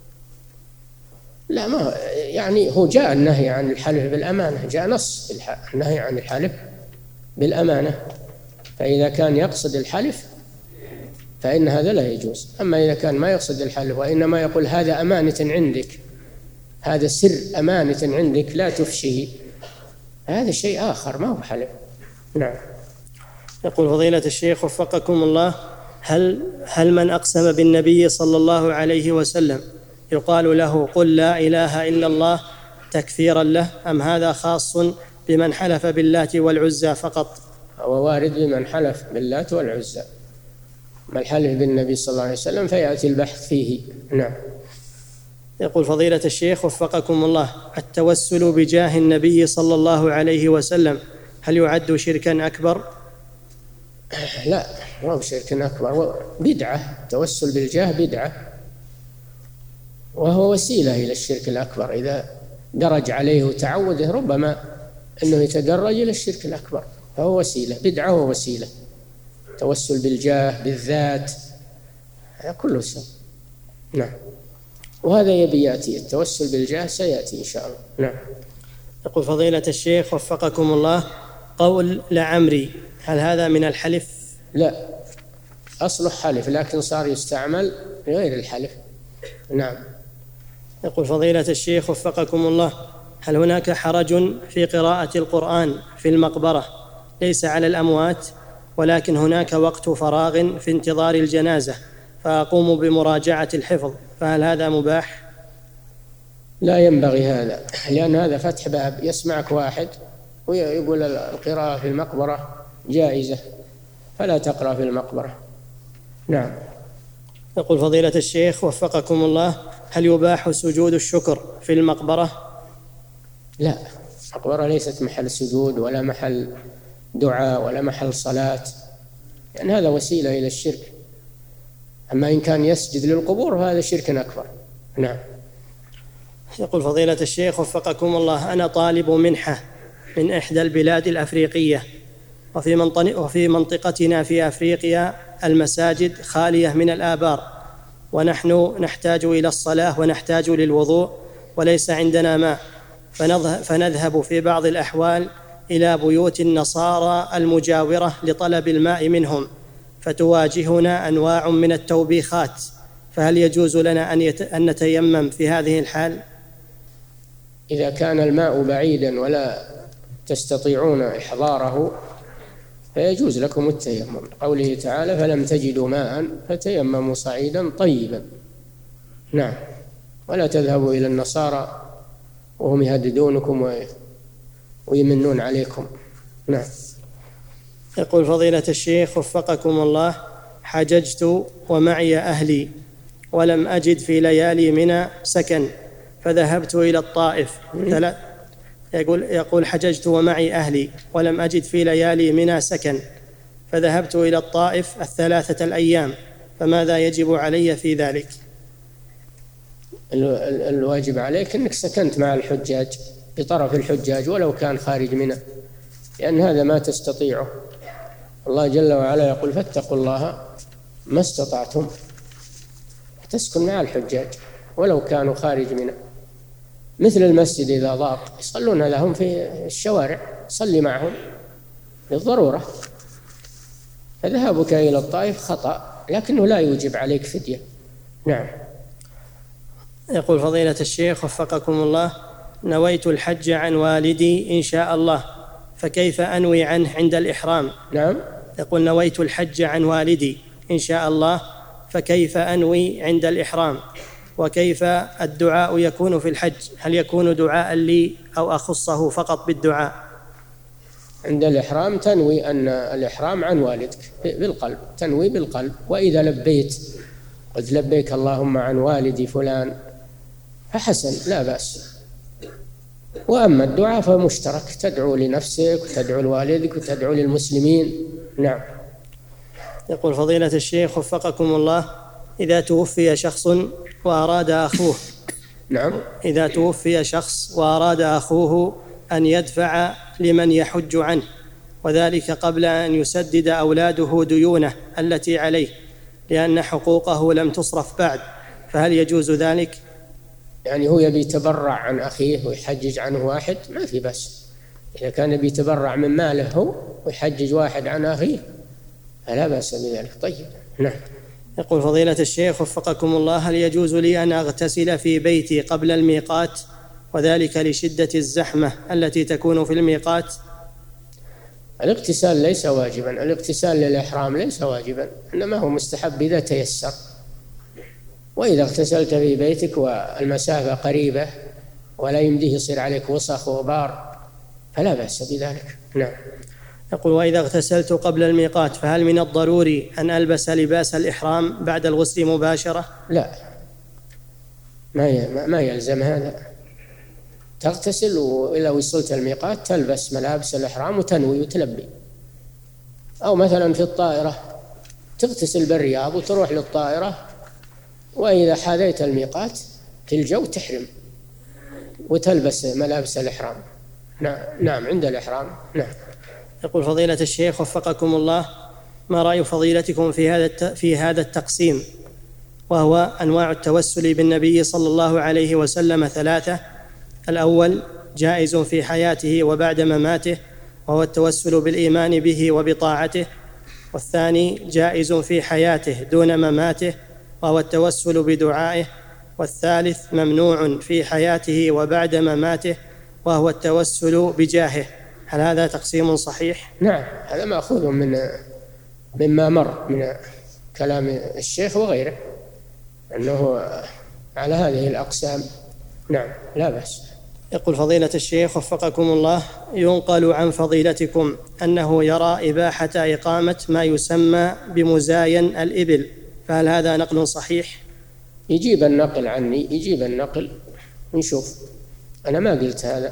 لا، ما يعني هو جاء النهي عن الحلف بالأمانة، جاء نص النهي عن الحلف بالأمانة، فإذا كان يقصد الحلف فإن هذا لا يجوز. أما إذا كان ما يقصد الحلف وإنما يقول هذا أمانة عندك، هذا سر أمانة عندك لا تفشيه، هذا شيء آخر ما هو حلف. نعم. يقول فضيلة الشيخ وفقكم الله: هل هل من أقسم بالنبي صلى الله عليه وسلم يقال له قل لا إله إلا الله تكفيرا له، أم هذا خاص بمن حلف باللات والعزى فقط؟ هو وارد بمن حلف باللات والعزى، ما الحلف بالنبي صلى الله عليه وسلم فيأتي البحث فيه. نعم. يقول فضيلة الشيخ وفقكم الله: التوسل بجاه النبي صلى الله عليه وسلم هل يعد شركا أكبر؟ لا، ما هو شرك أكبر، بدعة. التوسل بالجاه بدعة، وهو وسيلة إلى الشرك الأكبر. إذا درج عليه وتعوده ربما أنه يتدرج إلى الشرك الأكبر، فهو وسيلة، بدعة ووسيلة. التوسل بالجاه بالذات هذا كله سوء. نعم. وهذا يبي يأتي، التوسل بالجاه سيأتي إن شاء الله. نعم. يقول فضيلة الشيخ وفقكم الله: قول لعمري هل هذا من الحلف؟ لا، أصله حلف لكن صار يستعمل غير الحلف. نعم. يقول فضيلة الشيخ وفقكم الله: هل هناك حرج في قراءة القرآن في المقبرة ليس على الأموات، ولكن هناك وقت فراغ في انتظار الجنازة فأقوم بمراجعة الحفظ، فهل هذا مباح؟ لا ينبغي هذا، لأن هذا فتح باب، يسمعك واحد ويقول القراءة في المقبرة جائزة، فلا تقرأ في المقبرة. نعم. يقول فضيلة الشيخ وفقكم الله: هل يباح سجود الشكر في المقبرة؟ لا، المقبرة ليست محل سجود ولا محل دعاء ولا محل صلاة، يعني هذا وسيلة إلى الشرك. أما إن كان يسجد للقبور فهذا شرك أكبر. نعم. يقول فضيلة الشيخ وفقكم الله: أنا طالب منحة من إحدى البلاد الأفريقية، وفي وفي منطقتنا في أفريقيا المساجد خالية من الآبار، ونحن نحتاج إلى الصلاة ونحتاج للوضوء وليس عندنا ماء، فنذهب في بعض الأحوال إلى بيوت النصارى المجاورة لطلب الماء منهم، فتواجهنا أنواع من التوبيخات، فهل يجوز لنا أن, يت... أن نتيمم في هذه الحال؟ إذا كان الماء بعيدا ولا تستطيعون إحضاره فيجوز لكم التيمم، قوله تعالى: فلم تجدوا ماء فتيمموا صعيدا طيبا. نعم. ولا تذهبوا إلى النصارى وهم يهددونكم ويمنون عليكم. نعم. يقول فضيلة الشيخ وفقكم الله: حججت ومعي أهلي ولم أجد في ليالي منى سكن، فذهبت إلى الطائف ثلاث يقول, يقول حججت ومعي أهلي ولم أجد في ليالي منى سكن، فذهبت إلى الطائف الثلاثة الأيام، فماذا يجب علي في ذلك؟ الواجب عليك أنك سكنت مع الحجاج بطرف الحجاج ولو كان خارج منى، لأن هذا ما تستطيعه. الله جل وعلا يقول فاتقوا الله ما استطعتم، تسكن مع الحجاج ولو كانوا خارج منى. مثل المسجد إذا ضاق يصلون لهم في الشوارع، صلي معهم للضرورة. فذهابك إلى الطائف خطأ، لكنه لا يوجب عليك فدية. نعم. يقول فضيلة الشيخ وفقكم الله: نويت الحج عن والدي إن شاء الله، فكيف أنوي عنه عند الإحرام؟ نعم. يقول نويت الحج عن والدي إن شاء الله، فكيف أنوي عند الإحرام؟ وكيف الدعاء يكون في الحج؟ هل يكون دعاء لي أو أخصه فقط بالدعاء؟ عند الإحرام تنوي أن الإحرام عن والدك بالقلب، تنوي بالقلب. وإذا لبيت قلت لبيك اللهم عن والدي فلان فحسن، لا بأس. وأما الدعاء فمشترك، تدعو لنفسك وتدعو لوالدك وتدعو للمسلمين. نعم. يقول فضيلة الشيخ وفقكم الله: إذا توفي شخص وأراد أخوه نعم إذا توفي شخص وأراد أخوه أن يدفع لمن يحج عنه، وذلك قبل أن يسدد أولاده ديونه التي عليه لأن حقوقه لم تصرف بعد، فهل يجوز ذلك؟ يعني هو يبي يتبرع عن أخيه ويحجج عنه واحد، ما في بس. إذا كان يبي يتبرع من ماله هو ويحجج واحد عن أخيه فلا بأس بذلك. طيب. نعم. يقول فضيلة الشيخ وفقكم الله: هل يجوز لي أن أغتسل في بيتي قبل الميقات، وذلك لشدة الزحمة التي تكون في الميقات؟ الاغتسال ليس واجبا، الاغتسال للإحرام ليس واجبا، إنما هو مستحب إذا تيسر. وإذا اغتسلت في بيتك والمسافة قريبة ولا يمديه يصير عليك وسخ وغبار فلا بأس بذلك. نعم. يقول: وإذا اغتسلت قبل الميقات فهل من الضروري أن ألبس لباس الإحرام بعد الغسل مباشرة؟ لا، ما ما يلزم هذا. تغتسل وإذا وصلت الميقات تلبس ملابس الإحرام وتنوي وتلبي. أو مثلا في الطائرة تغتسل بالرياض وتروح للطائرة، وإذا حاذيت الميقات في الجو تحرم وتلبس ملابس الإحرام. نعم عند الإحرام. نعم. يقول فضيلة الشيخ وفقكم الله: ما رأي فضيلتكم في هذا في هذا التقسيم، وهو أنواع التوسل بالنبي صلى الله عليه وسلم ثلاثة: الأول جائز في حياته وبعد مماته، وهو التوسل بالإيمان به وبطاعته، والثاني جائز في حياته دون مماته، وهو التوسل بدعائه، والثالث ممنوع في حياته وبعد مماته، وهو التوسل بجاهه. هل هذا تقسيم صحيح؟ نعم، هذا مأخوذ من مما مر من كلام الشيخ وغيره أنه على هذه الأقسام. نعم، لا بأس. يقول فضيلة الشيخ وفقكم الله: ينقل عن فضيلتكم أنه يرى إباحة إقامة ما يسمى بمزاين الإبل، فهل هذا نقل صحيح؟ يجيب النقل عني، يجيب النقل نشوف. أنا ما قلت هذا،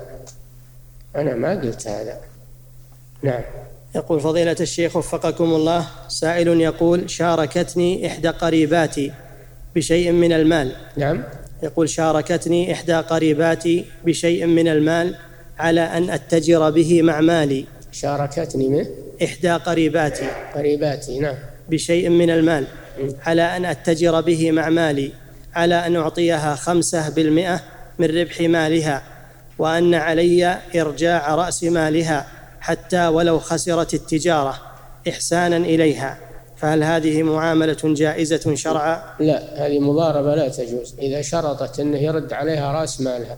أنا ما قلت هذا. نعم. يقول فضيلة الشيخ وفقكم الله: سائل يقول: شاركتني إحدى قريباتي بشيء من المال. نعم. يقول: شاركتني إحدى قريباتي بشيء من المال على أن أتجر به مع مالي. شاركتني من إحدى قريباتي قريباتي نعم بشيء من المال على أن أتجر به مع مالي، على أن أعطيها خمسة بالمئة من ربح مالها، وأن علي إرجاع رأس مالها حتى ولو خسرت التجارة إحسانا إليها، فهل هذه معاملة جائزة شرعا؟ لا، هذه مضاربة لا تجوز. إذا شرطت أنه يرد عليها رأس مالها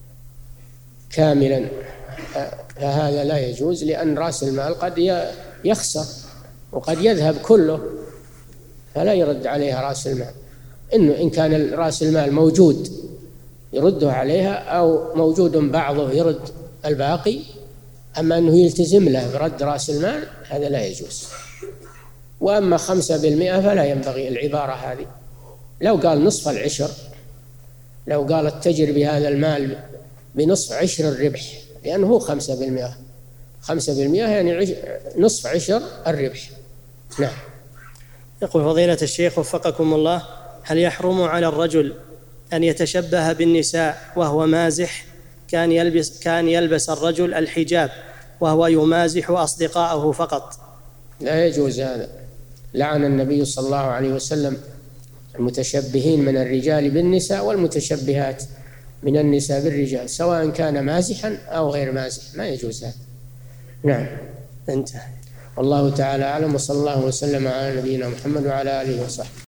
كاملا فهذا لا يجوز، لأن رأس المال قد يخسر وقد يذهب كله، فلا يرد عليها رأس المال. إنه إن كان رأس المال موجود يرده عليها، أو موجود بعضه يرد الباقي. أما أنه يلتزم له برد رأس المال هذا لا يجوز. وأما خمسة بالمئة فلا ينبغي العبارة هذه. لو قال نصف العشر، لو قال اتجر بهذا المال بنصف عشر الربح لأنه هو خمسة بالمئة، خمسة بالمئة يعني عش... نصف عشر الربح. نعم. يقول فضيلة الشيخ وفقكم الله: هل يحرم على الرجل أن يتشبه بالنساء وهو مازح؟ كان يلبس, كان يلبس الرجل الحجاب وهو يمازح أصدقائه فقط. لا يجوز هذا. لعن النبي صلى الله عليه وسلم المتشبهين من الرجال بالنساء والمتشبهات من النساء بالرجال، سواء كان مازحا أو غير مازح، ما يجوز هذا. نعم. انتهى. والله تعالى أعلم، وصلى الله وسلم على نبينا محمد وعلى آله وصحبه.